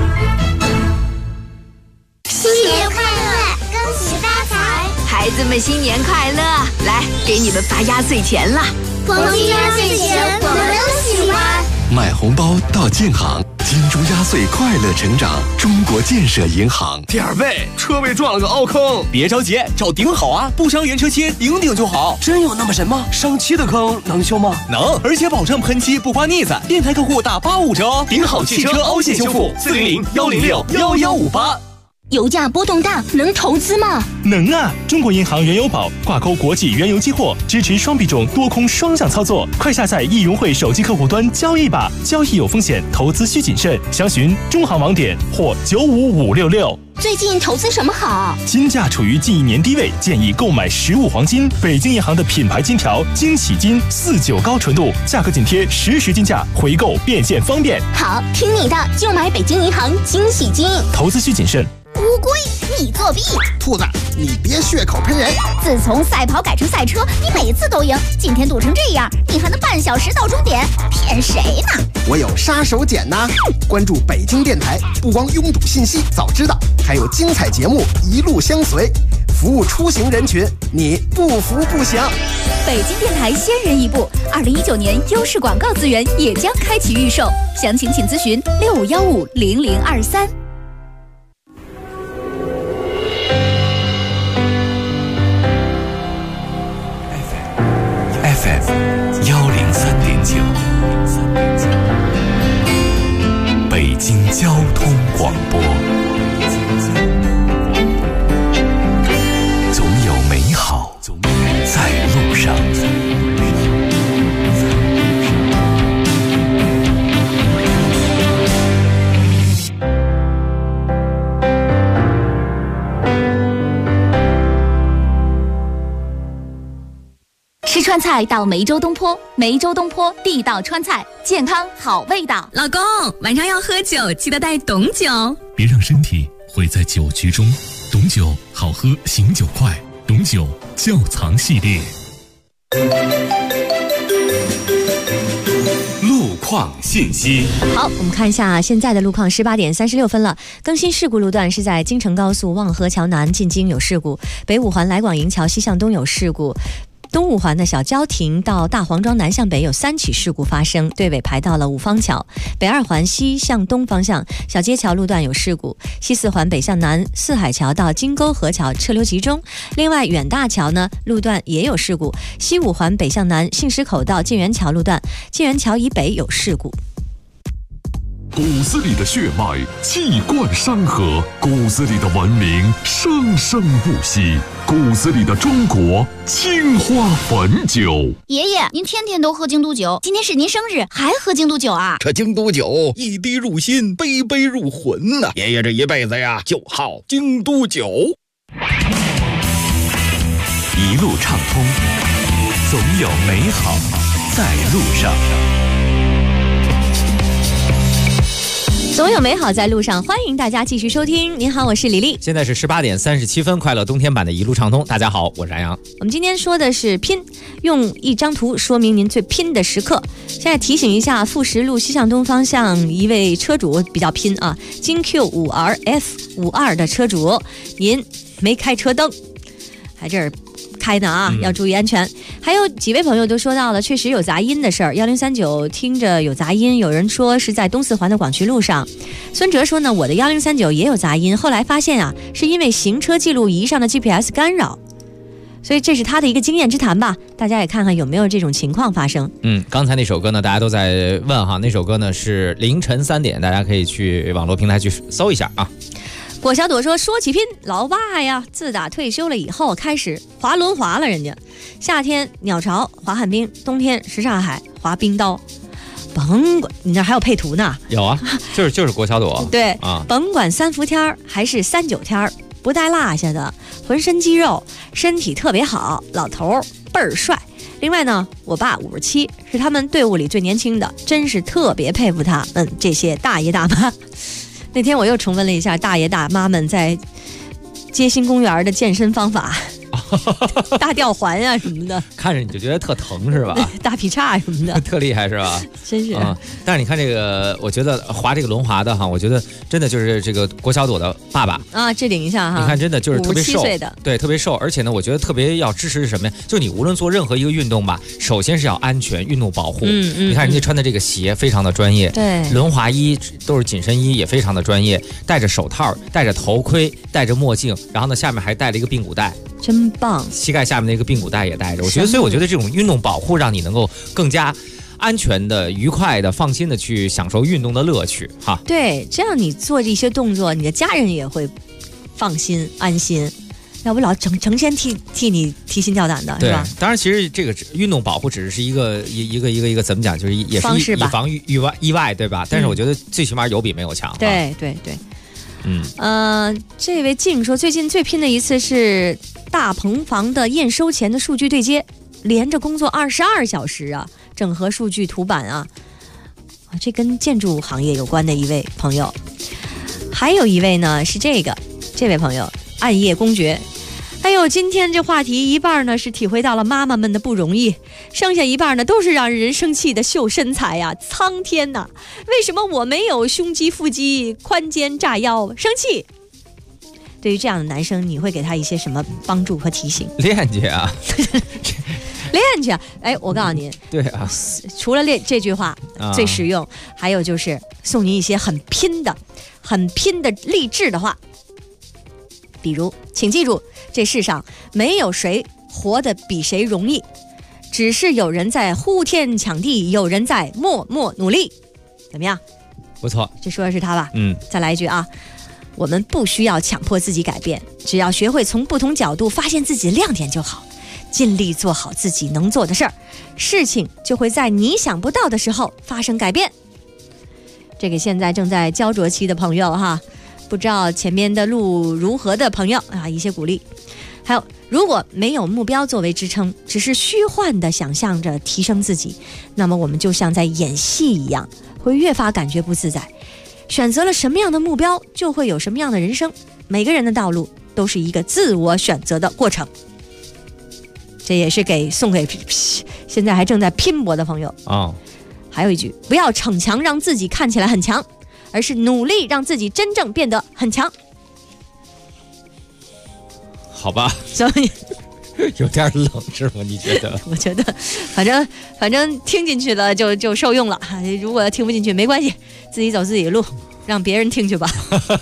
新年快乐，恭喜发财！ 孩子们新年快乐！来，给你们发压岁钱了。 黄金压岁钱我们都喜欢。 买红包到建行，金猪压岁快乐成长，中国建设银行。 第二位，车位撞了个凹坑，别着急，找顶好啊，不伤原车漆，顶就好。真有那么神吗？上漆的坑能修吗？能，而且保证喷漆不刮腻子。电台客户打85折哦。顶好汽车凹陷修复，400-106-1158。 油价波动大，能投资吗？ 能啊！中国银行原油宝挂钩国际原油期货，支持双币种多空双向操作。快下载易融汇手机客户端交易吧，交易有风险，投资需谨慎。详询中行网点或95566。 最近投资什么好？ 金价处于近1年低位，建议购买实物黄金。北京银行的品牌金条惊喜金49高纯度，价格紧贴实时金价，回购变现方便。 好，听你的，就买北京银行惊喜金。 投资需谨慎。 乌龟，你作弊！ 兔子，你别血口喷人！ 自从赛跑改成赛车，你每次都赢，今天赌成这样，你还能半小时到终点？骗谁呢？ 我有杀手锏呐！关注北京电台，不光拥堵信息早知道，还有精彩节目一路相随，服务出行人群，你不服不行。 北京电台先人一步，2019年优势广告资源也将开启预售，详情请咨询65150023。 103.9，北京交通广播，总有美好在路上。 吃川菜到梅州东坡，梅州东坡地道川菜，健康好味道。 老公，晚上要喝酒，记得带董酒。 别让身体毁在酒局中，董酒好喝，醒酒快。董酒窖藏系列。路况信息。 好，我们看一下现在的路况，18点36分了。更新事故路段是在京承高速望河桥南进京有事故，北五环来广营桥西向东有事故。东五环的小交亭到大黄庄南向北有3起事故发生，队尾排到了五方桥。北二环西向东方向小街桥路段有事故，西四环北向南四海桥到金沟河桥车流集中。另外远大桥呢路段也有事故，西五环北向南信石口到建元桥路段，建元桥以北有事故。 骨子里的血脉气贯山河，骨子里的文明生生不息，骨子里的中国青花汾酒。 爷爷，您天天都喝京都酒，今天是您生日还喝京都酒啊？ 这京都酒一滴入心，杯杯入魂呐！爷爷这一辈子呀就好京都酒。 一路畅通，总有美好在路上。 总有美好在路上，欢迎大家继续收听。您好，我是李丽。 现在是18点37分，快乐冬天版的一路畅通。大家好，我是安阳。 我们今天说的是拼，用一张图说明您最拼的时刻。现在提醒一下，富石路西向东方向一位车主比较拼啊，京 Q5RF52的车主，您没开车灯，还这儿开呢啊，要注意安全。还有几位朋友都说到了，确实有杂音的事儿。1039听着有杂音，有人说是在东四环的广渠路上。孙哲说呢，我的1039也有杂音，后来发现啊，是因为行车记录仪上的 GPS 干扰。所以这是他的一个经验之谈吧，大家也看看有没有这种情况发生。 刚才那首歌呢，大家都在问哈，那首歌呢是凌晨3点，大家可以去网络平台去搜一下啊。 果小朵说，说起拼，老爸呀自打退休了以后开始滑轮滑了，人家夏天鸟巢滑旱冰，冬天什刹海滑冰刀，甭管你那还有配图呢。 有啊，就是果小朵。 对啊， 甭管3伏天还是39天，不带落下的，浑身肌肉，身体特别好，老头倍儿帅。另外呢，我爸57，是他们队伍里最年轻的，真是特别佩服他们这些大爷大妈。那天我又重温了一下大爷大妈们在街心公园的健身方法，大吊环啊什么的， 看着你就觉得特疼是吧？ 大劈叉什么的， 特厉害是吧？ 真是。 但是你看这个，我觉得滑这个轮滑的哈，我觉得真的就是这个郭小朵的爸爸啊，置顶一下哈。 你看真的就是特别瘦 57岁的， 对，特别瘦，而且呢，我觉得特别要支持是什么呀？就你无论做任何一个运动吧，首先是要安全，运动保护。你看人家穿的这个鞋非常的专业， 对， 轮滑衣都是紧身衣，也非常的专业，戴着手套，戴着头盔，戴着墨镜，然后呢下面还戴了一个髌骨带。 真棒， 膝盖下面那个髌骨带也带着，我觉得，所以我觉得这种运动保护让你能够更加安全的、愉快的、放心的去享受运动的乐趣哈。 对，这样你做这些动作，你的家人也会放心安心，要不老成天替你提心吊胆的，是吧？ 当然，其实这个运动保护只是一个怎么讲，就是也是以防意外，对吧？但是我觉得最起码有比没有强。 对。这位静说，最近最拼的一次是大棚房的验收前的数据对接，连着工作22小时啊，整合数据图版啊，这跟建筑行业有关的一位朋友。还有一位呢是这位朋友暗夜公爵，哎呦，今天这话题一半呢是体会到了妈妈们的不容易，剩下一半呢都是让人生气的秀身材呀！苍天呐，为什么我没有胸肌、腹肌、宽肩、炸腰？生气！对于这样的男生，你会给他一些什么帮助和提醒？ 练去啊， 练去啊！哎，我告诉您， 对啊， 除了练这句话最实用，还有就是送您一些很拼的励志的话。比如，请记住，这世上没有谁活得比谁容易，只是有人在呼天抢地，有人在默默努力。怎么样？ 不错， 这说的是他吧？再来一句啊，我们不需要强迫自己改变，只要学会从不同角度发现自己的亮点就好，尽力做好自己能做的事儿，事情就会在你想不到的时候发生改变。这个现在正在焦灼期的朋友哈，不知道前面的路如何的朋友啊，一些鼓励。还有，如果没有目标作为支撑，只是虚幻的想象着提升自己，那么我们就像在演戏一样，会越发感觉不自在。选择了什么样的目标，就会有什么样的人生。每个人的道路都是一个自我选择的过程。这也是送给现在还正在拼搏的朋友啊。还有一句，不要逞强让自己看起来很强，而是努力让自己真正变得很强。 好吧，有点冷是吗？你觉得？ 我觉得，反正听进去了就受用了。如果听不进去没关系，自己走自己的路，让别人听去吧。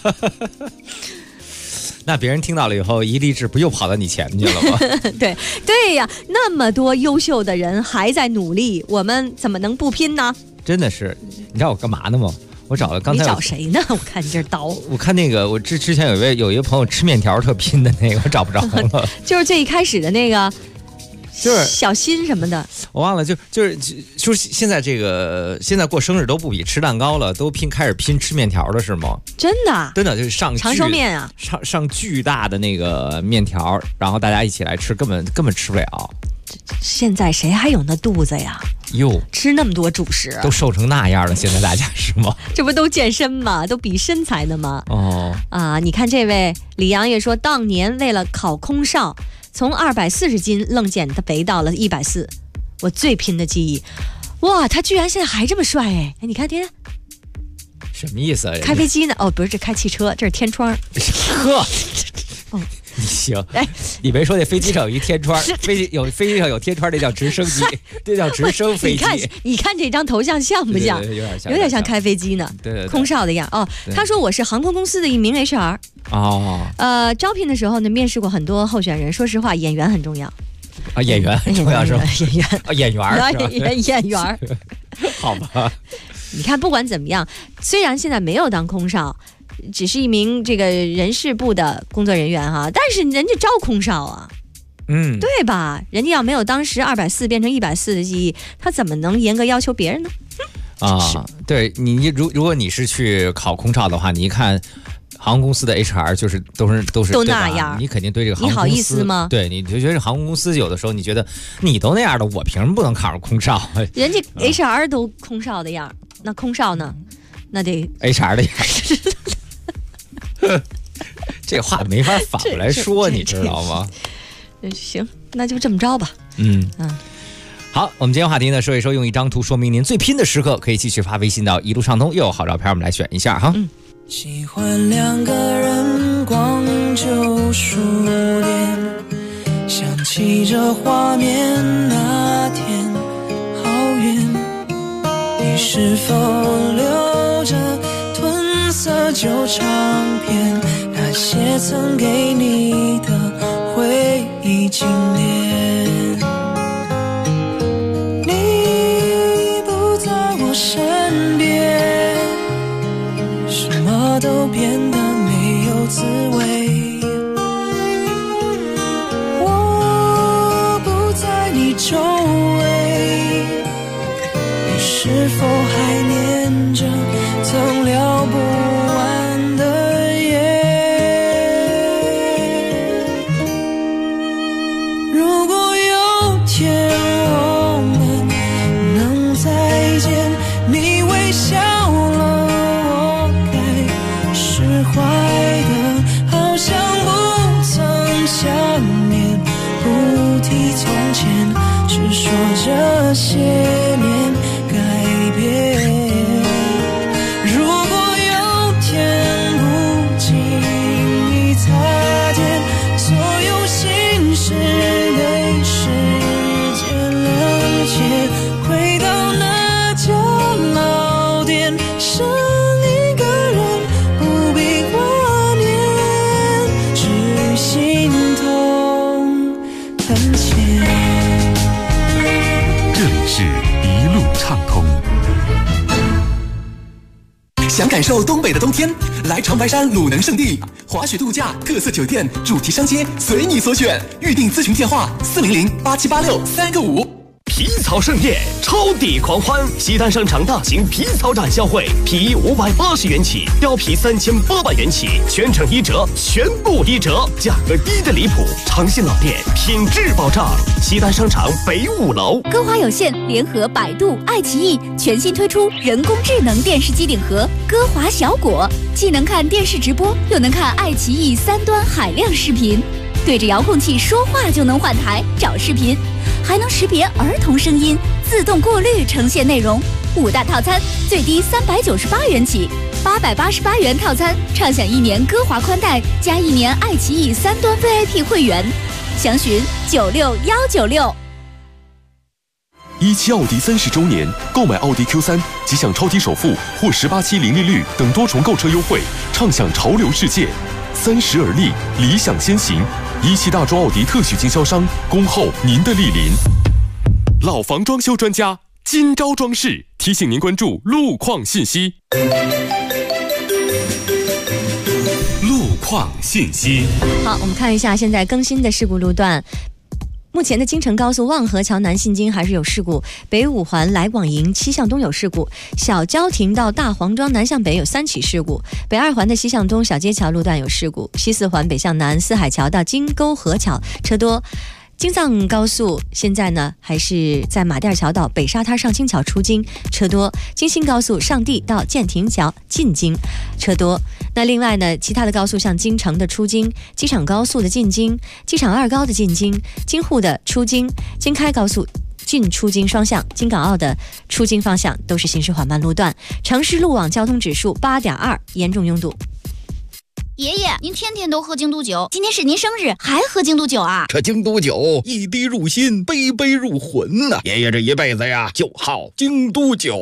那别人听到了以后，一励志不又跑到你前面去了吗？ 对呀，那么多优秀的人还在努力，我们怎么能不拼呢？ 真的是，你知道我干嘛呢吗？我找了刚才你找谁呢？我看你这刀。 我看那个，我之前有一个朋友吃面条特拼的那个，我找不着了。 就是最一开始的那个，就是小新什么的， 我忘了。就是现在现在过生日都不比吃蛋糕了，都开始拼吃面条了，是吗？真的就是上长寿面啊， 上巨大的那个面条，然后大家一起来吃，根本吃不了。 现在谁还有那肚子呀？ 哟， 吃那么多主食， 都瘦成那样了，现在大家是吗？ 这不都健身吗？都比身材的吗？你看这位李阳也说，当年为了考空少，从240斤愣减的肥到了140，我最拼的记忆。哇，他居然现在还这么帅哎！你看天， 什么意思啊？ 开飞机呢？不是，这开汽车，这是天窗。 呵。你行，你没说那飞机上有一天窗，飞机上有天窗，那叫直升机，这叫直升飞机。 你看这张头像像不像？ 对， 有点像开飞机呢。 对， 空少的样哦。他说我是航空公司的一名 HR。招聘的时候呢，面试过很多候选人。说实话，演员很重要。 演员很重要是吧？演员。 好吧。 你看，不管怎么样，虽然现在没有当空少。只是一名这个人事部的工作人员哈，但是人家招空少啊，对吧？人家要没有当时240变成140的记忆，他怎么能严格要求别人呢？ 对你，如果你是去考空少的话，你一看航空公司的 HR 就是都那样， 你肯定对这个航空公司， 你好意思吗？ 对，你就觉得航空公司有的时候你觉得你都那样的，我凭什么不能考上空少？ 人家 HR 都空少的样，那空少呢？那得 HR 的样。这话没法反过来说，你知道吗？ 行，那就这么着吧。 好，我们今天话题呢，说一说用一张图说明您最拼的时刻，可以继续发微信到一路畅通，又有好照片，我们来选一下哈。 喜欢两个人逛旧书店，想起这画面那天好远，你是否留着褪色旧唱片，那些曾给你的回忆经典。你不在我身边，什么都变得没有滋味。我不在你周围，你是否还念着曾聊不完的夜？如果有天我们能再见，你微笑了，我该释怀的，好像不曾相遇。 想感受东北的冬天，来长白山鲁能胜地滑雪度假特色酒店主题商街，随你所选。预订咨询电话400-8786-3个5。 皮草盛宴，超抵狂欢！西单商场大型皮草展销会，皮衣580元起，貂皮3800元起，全程1折，全部1折，价格低的离谱。诚信老店，品质保障。西单商场北5楼。 歌华有线联合百度、爱奇艺全新推出人工智能电视机顶盒歌华小果，既能看电视直播，又能看爱奇艺3端海量视频，对着遥控器说话就能换台找视频，还能识别儿童声音，自动过滤呈现内容。5大套餐最低398元起，888元套餐畅享1年歌华宽带加1年爱奇艺3端 VIP 会员，详询96196。 17奥迪30周年，购买奥迪 Q3 即享超低首付或18期零利率等多重购车优惠，畅享潮流世界。30而立，理想先行。17大中奥迪特许经销商，恭候您的莅临。老房装修专家金招装饰提醒您关注路况信息。 路况信息。 好，我们看一下现在更新的事故路段。目前的京承高速望河桥南信京还是有事故，北5环来广营西向东有事故，小交亭到大黄庄南向北有3起事故，北2环的西向东小街桥路段有事故，西4环北向南四海桥到金沟河桥车多。京藏高速现在呢还是在马甸桥到北沙滩上清桥出京车多，京新高速上地到建亭桥进京车多。那另外呢，其他的高速像京承的出京、机场高速的进京、机场2高的进京、京沪的出京、京开高速进出京双向、京港澳的出京方向都是行驶缓慢路段。城市路网交通指数8.2，严重拥堵。 爷爷，您天天都喝京都酒，今天是您生日，还喝京都酒啊？ 这京都酒一滴入心，杯杯入魂呐！爷爷这一辈子呀，就好京都酒。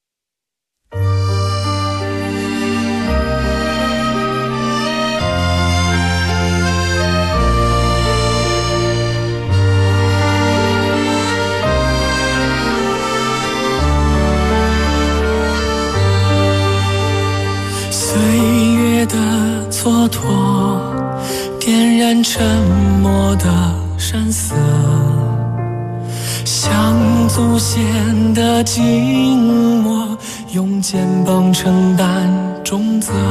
岁月的蹉跎，点燃沉默的山色，像祖先的静默，用肩膀承担重责。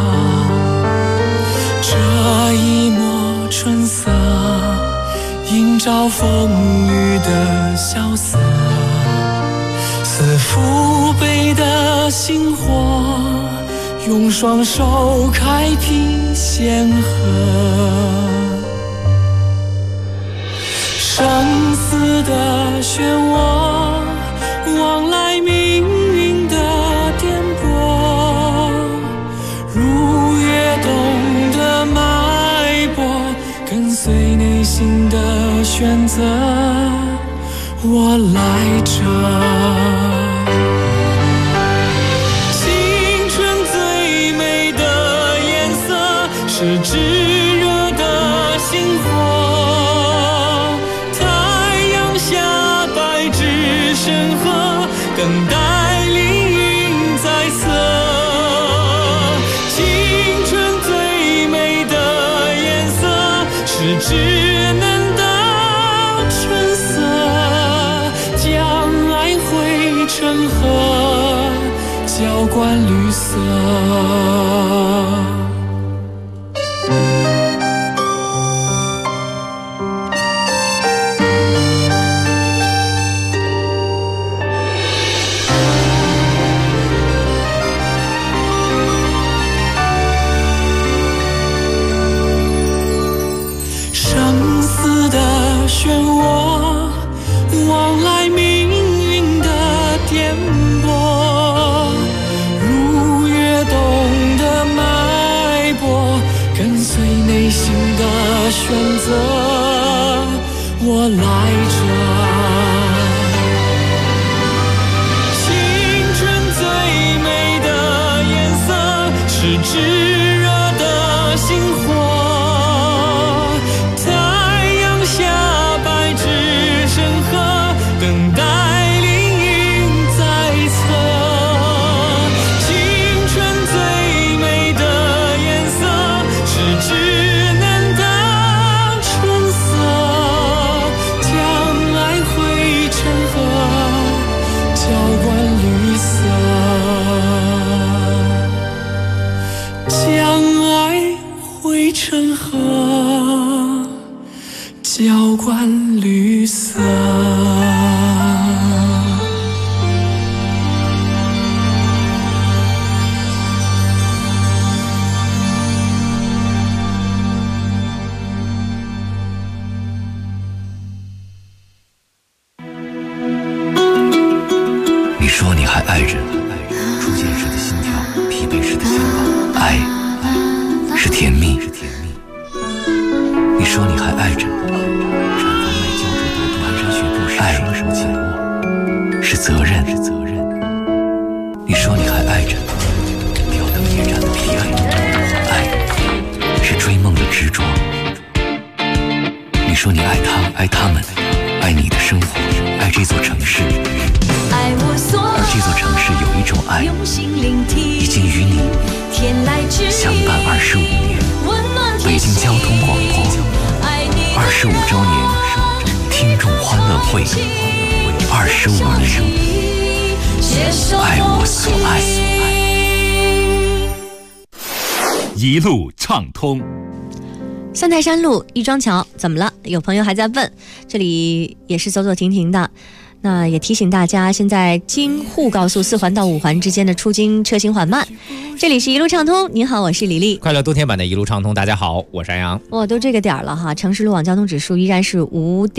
这一抹春色，映照风雨的萧瑟，似父辈的星火，用双手开辟险河。生死的漩涡，往来命运的颠簸，如跃动的脉搏，跟随内心的选择，我来这。是炙热的星火，太阳下白纸深河，等待凌云再色。青春最美的颜色，是稚嫩的春色，将爱汇成河，浇灌绿色。漩涡，往来命运的颠簸，如跃动的脉搏，跟随内心的选择，我来这。青春最美的颜色，是炙热的星火。等待凌云在侧，青春最成河，浇灌绿色。 你说你还爱着初见时的心跳，疲惫时的肩膀，爱是甜蜜。你说你还爱着产房外胶着的蹒跚学步时双手紧握，是责任。你说你还爱着吊灯夜战的疲惫，爱是追梦的执着。你说你爱他，爱他们，爱你的生活，爱这座城市。而这座城市有一种爱，已经与你相伴25年。北京交通广播25周年听众欢乐会，25年，爱我所爱。 一路畅通。 三台山路亦庄桥怎么了？有朋友还在问，这里也是走走停停的。那也提醒大家，现在京沪高速4环到5环之间的出京车型缓慢。这里是一路畅通，您好，我是李丽。 快乐多天版的一路畅通，大家好，我是安阳。 都这个点了哈，城市路网交通指数依然是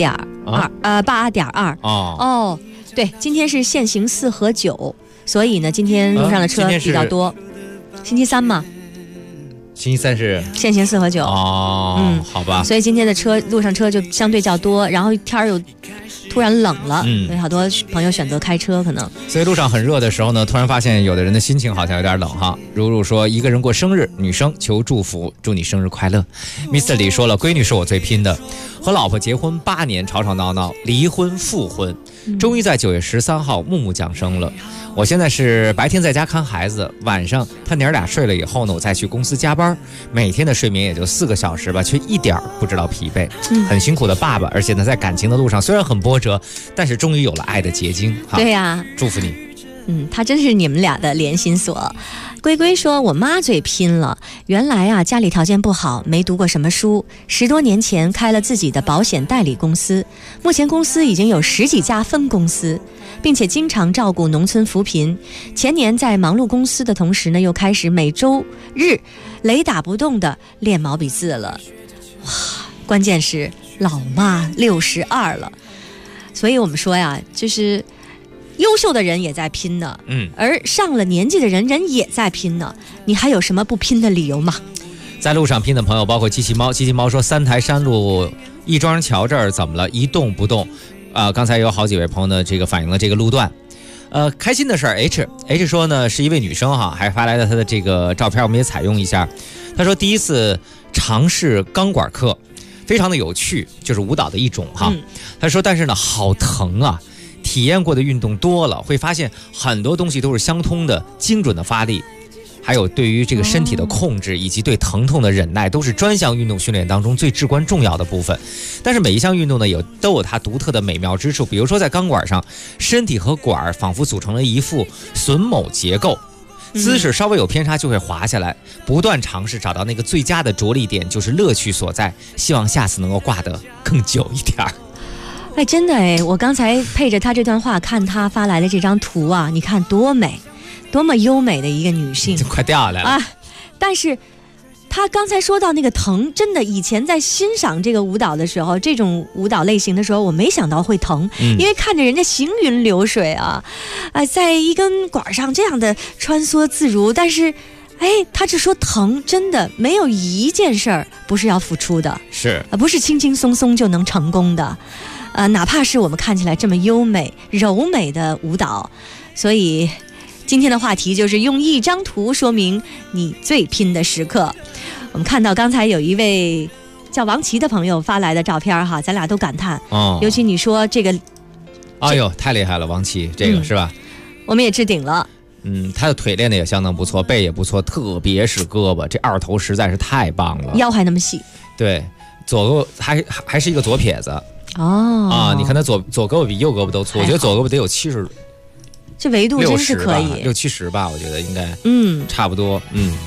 5.2，8.2。对，今天是限行4和9，所以呢，今天路上的车比较多。星期三嘛。 星期三是限行4和9 好吧， 所以今天的路上车就相对较多，然后天儿又突然冷了，所以好多朋友选择开车可能。 所以路上很热的时候呢，突然发现有的人的心情好像有点冷哈。如如说一个人过生日，女生求祝福，祝你生日快乐。Mr. 李说了，闺女是我最拼的，和老婆结婚8年，吵吵闹闹，离婚复婚，终于在9月13号木木降生了。我现在是白天在家看孩子，晚上他娘俩睡了以后呢，我再去公司加班，每天的睡眠也就4个小时吧，却一点不知道疲惫，很辛苦的爸爸。而且呢，在感情的路上虽然很波折，但是终于有了爱的结晶。 对呀， 祝福你。 他真是你们俩的连心锁。龟龟说，我妈最拼了，原来啊家里条件不好，没读过什么书，10多年前开了自己的保险代理公司，目前公司已经有10几家分公司，并且经常照顾农村扶贫。前年在忙碌公司的同时呢，又开始每周日雷打不动的练毛笔字了。哇，关键是老妈62了，所以我们说呀，就是优秀的人也在拼呢，而上了年纪的人也在拼呢，你还有什么不拼的理由吗？ 在路上拼的朋友包括机器猫，机器猫说3台山路亦庄桥这儿怎么了，一动不动。刚才有好几位朋友呢，这个反映了这个路段。开心的事儿 H 说呢，是一位女生哈，还发来了她的这个照片，我们也采用一下。她说第一次尝试钢管课，非常的有趣，就是舞蹈的一种哈。她说但是呢好疼啊，体验过的运动多了，会发现很多东西都是相通的，精准的发力，还有对于这个身体的控制以及对疼痛的忍耐，都是专项运动训练当中最至关重要的部分。但是每一项运动呢都有它独特的美妙之处，比如说在钢管上，身体和管仿佛组成了一副榫卯结构，姿势稍微有偏差就会滑下来，不断尝试找到那个最佳的着力点就是乐趣所在，希望下次能够挂得更久一点。 真的我刚才配着他这段话看他发来的这张图啊，你看多美，多么优美的一个女性， 快掉下来了但是他刚才说到那个疼，真的以前在欣赏这个舞蹈的时候，这种舞蹈类型的时候，我没想到会疼，因为看着人家行云流水啊，在一根管上这样的穿梭自如，但是他只说疼，真的没有一件事儿不是要付出的， 是不是轻轻松松就能成功的。哪怕是我们看起来这么优美柔美的舞蹈。所以今天的话题就是用一张图说明你最拼的时刻。我们看到刚才有一位叫王琦的朋友发来的照片哈，咱俩都感叹尤其你说这个哎呦太厉害了，王琦这个是吧， 我们也置顶了。 他的腿练的也相当不错，背也不错，特别是胳膊，这二头实在是太棒了， 腰还那么细。 对，左胳还是一个左撇子你看他左胳膊比右胳膊都粗，我觉得左胳膊得有70， 这维度真是可以 60-70吧，我觉得应该差不多。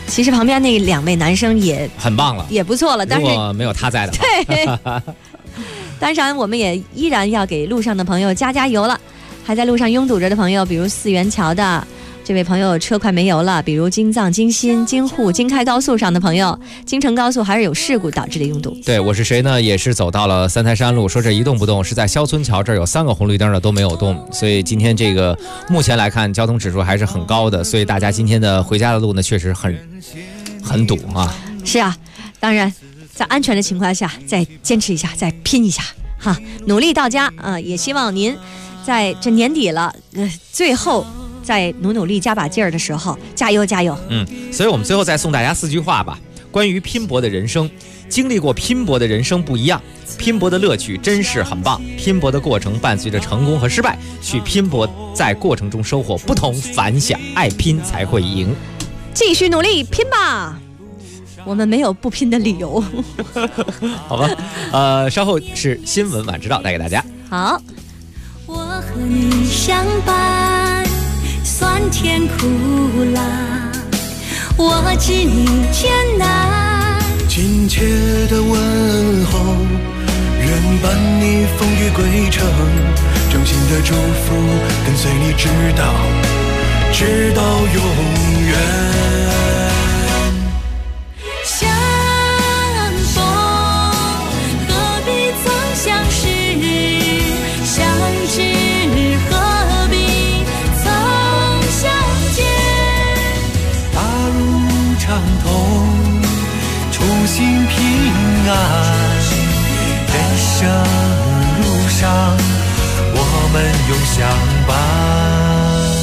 其实旁边那2位男生也很棒了， 也不错了。但是如果没有他在的话， 对。当然，我们也依然要给路上的朋友加油了。还在路上拥堵着的朋友，比如4元桥的这位朋友车快没油了，比如京藏、京新、京沪、京开高速上的朋友，京承高速还是有事故导致的拥堵。 对，我是谁呢？也是走到了三台山路，说这一动不动，是在肖村桥这儿有3个红绿灯的都没有动，所以今天这个目前来看交通指数还是很高的，所以大家今天的回家的路呢确实很堵啊。 是啊，当然在安全的情况下再坚持一下，再拼一下哈，努力到家啊！也希望您在这年底了，最后在努力加把劲儿的时候，加油加油！ 所以我们最后再送大家4句话吧。关于拼搏的人生，经历过拼搏的人生不一样，拼搏的乐趣真是很棒，拼搏的过程伴随着成功和失败，去拼搏，在过程中收获不同凡响，爱拼才会赢， 继续努力拼吧！我们没有不拼的理由。 好吧，稍后是新闻晚知道带给大家。 好。 我和你相伴，酸甜苦辣，我知你艰难。 亲切的问候，人伴你风雨归程，衷心的祝福跟随你直到永远。 相逢何必曾相识，相知何必曾相见。 大路畅通，初心平安，人生路上我们永相伴。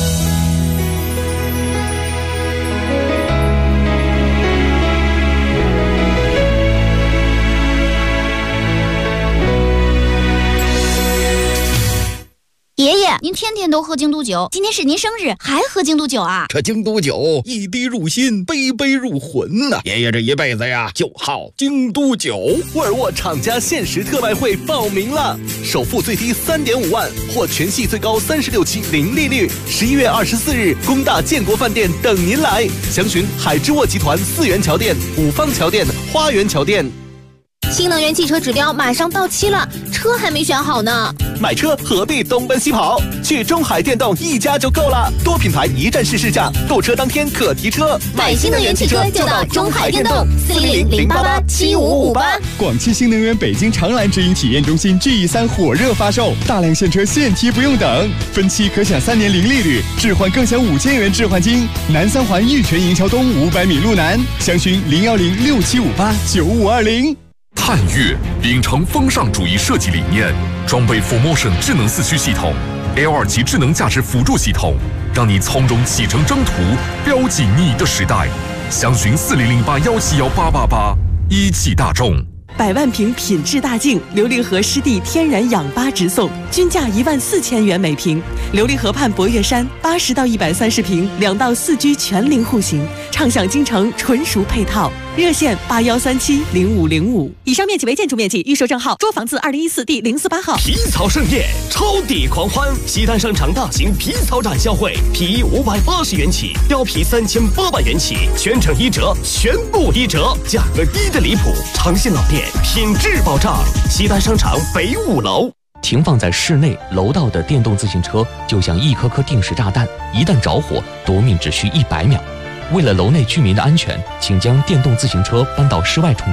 爷爷，您天天都喝京都酒，今天是您生日，还喝京都酒啊？ 这京都酒一滴入心，杯杯入魂呐！爷爷这一辈子呀，就好京都酒。 沃尔沃厂家限时特卖会报名了，首付最低3.5万，或全系最高36期零利率。11月24日，工大建国饭店等您来，详询海之沃集团4元桥店、五方桥店、花园桥店。 新能源汽车指标马上到期了，车还没选好呢。 买车何必东奔西跑？去中海电动一家就够了，多品牌一站式试驾，购车当天可提车。 买新能源汽车就到中海电动，400-088-7558。 广汽新能源北京长蓝直营体验中心 GE3 火热发售，大量现车现提不用等，分期可享3年零利率，置换更享5000元置换金。南三环玉泉营桥东500米路南，详询01067589520。 探岳秉承风尚主义设计理念，装备 4Motion 智能4驱系统 ，L2 级智能驾驶辅助系统，让你从容启程征途，标记你的时代。详询4008171888，一汽大众。 100万瓶品质大净琉璃河湿地天然氧吧直送，均价14000元每瓶。琉璃河畔博岳山80到130平，2到4居全龄户型，畅享京城纯熟配套。热线81370505。以上面积为建筑面积，预售证号捉房子2014第048号。 皮草盛宴，超抵狂欢！西单商场大型皮草展销会，皮衣580元起，貂皮3800元起，全程1折，全部1折，价格低的离谱。长信老店，品质保障。西单商场北5楼。 停放在室内楼道的电动自行车就像一颗颗定时炸弹，一旦着火，夺命只需100秒。为了楼内居民的安全，请将电动自行车搬到室外充电。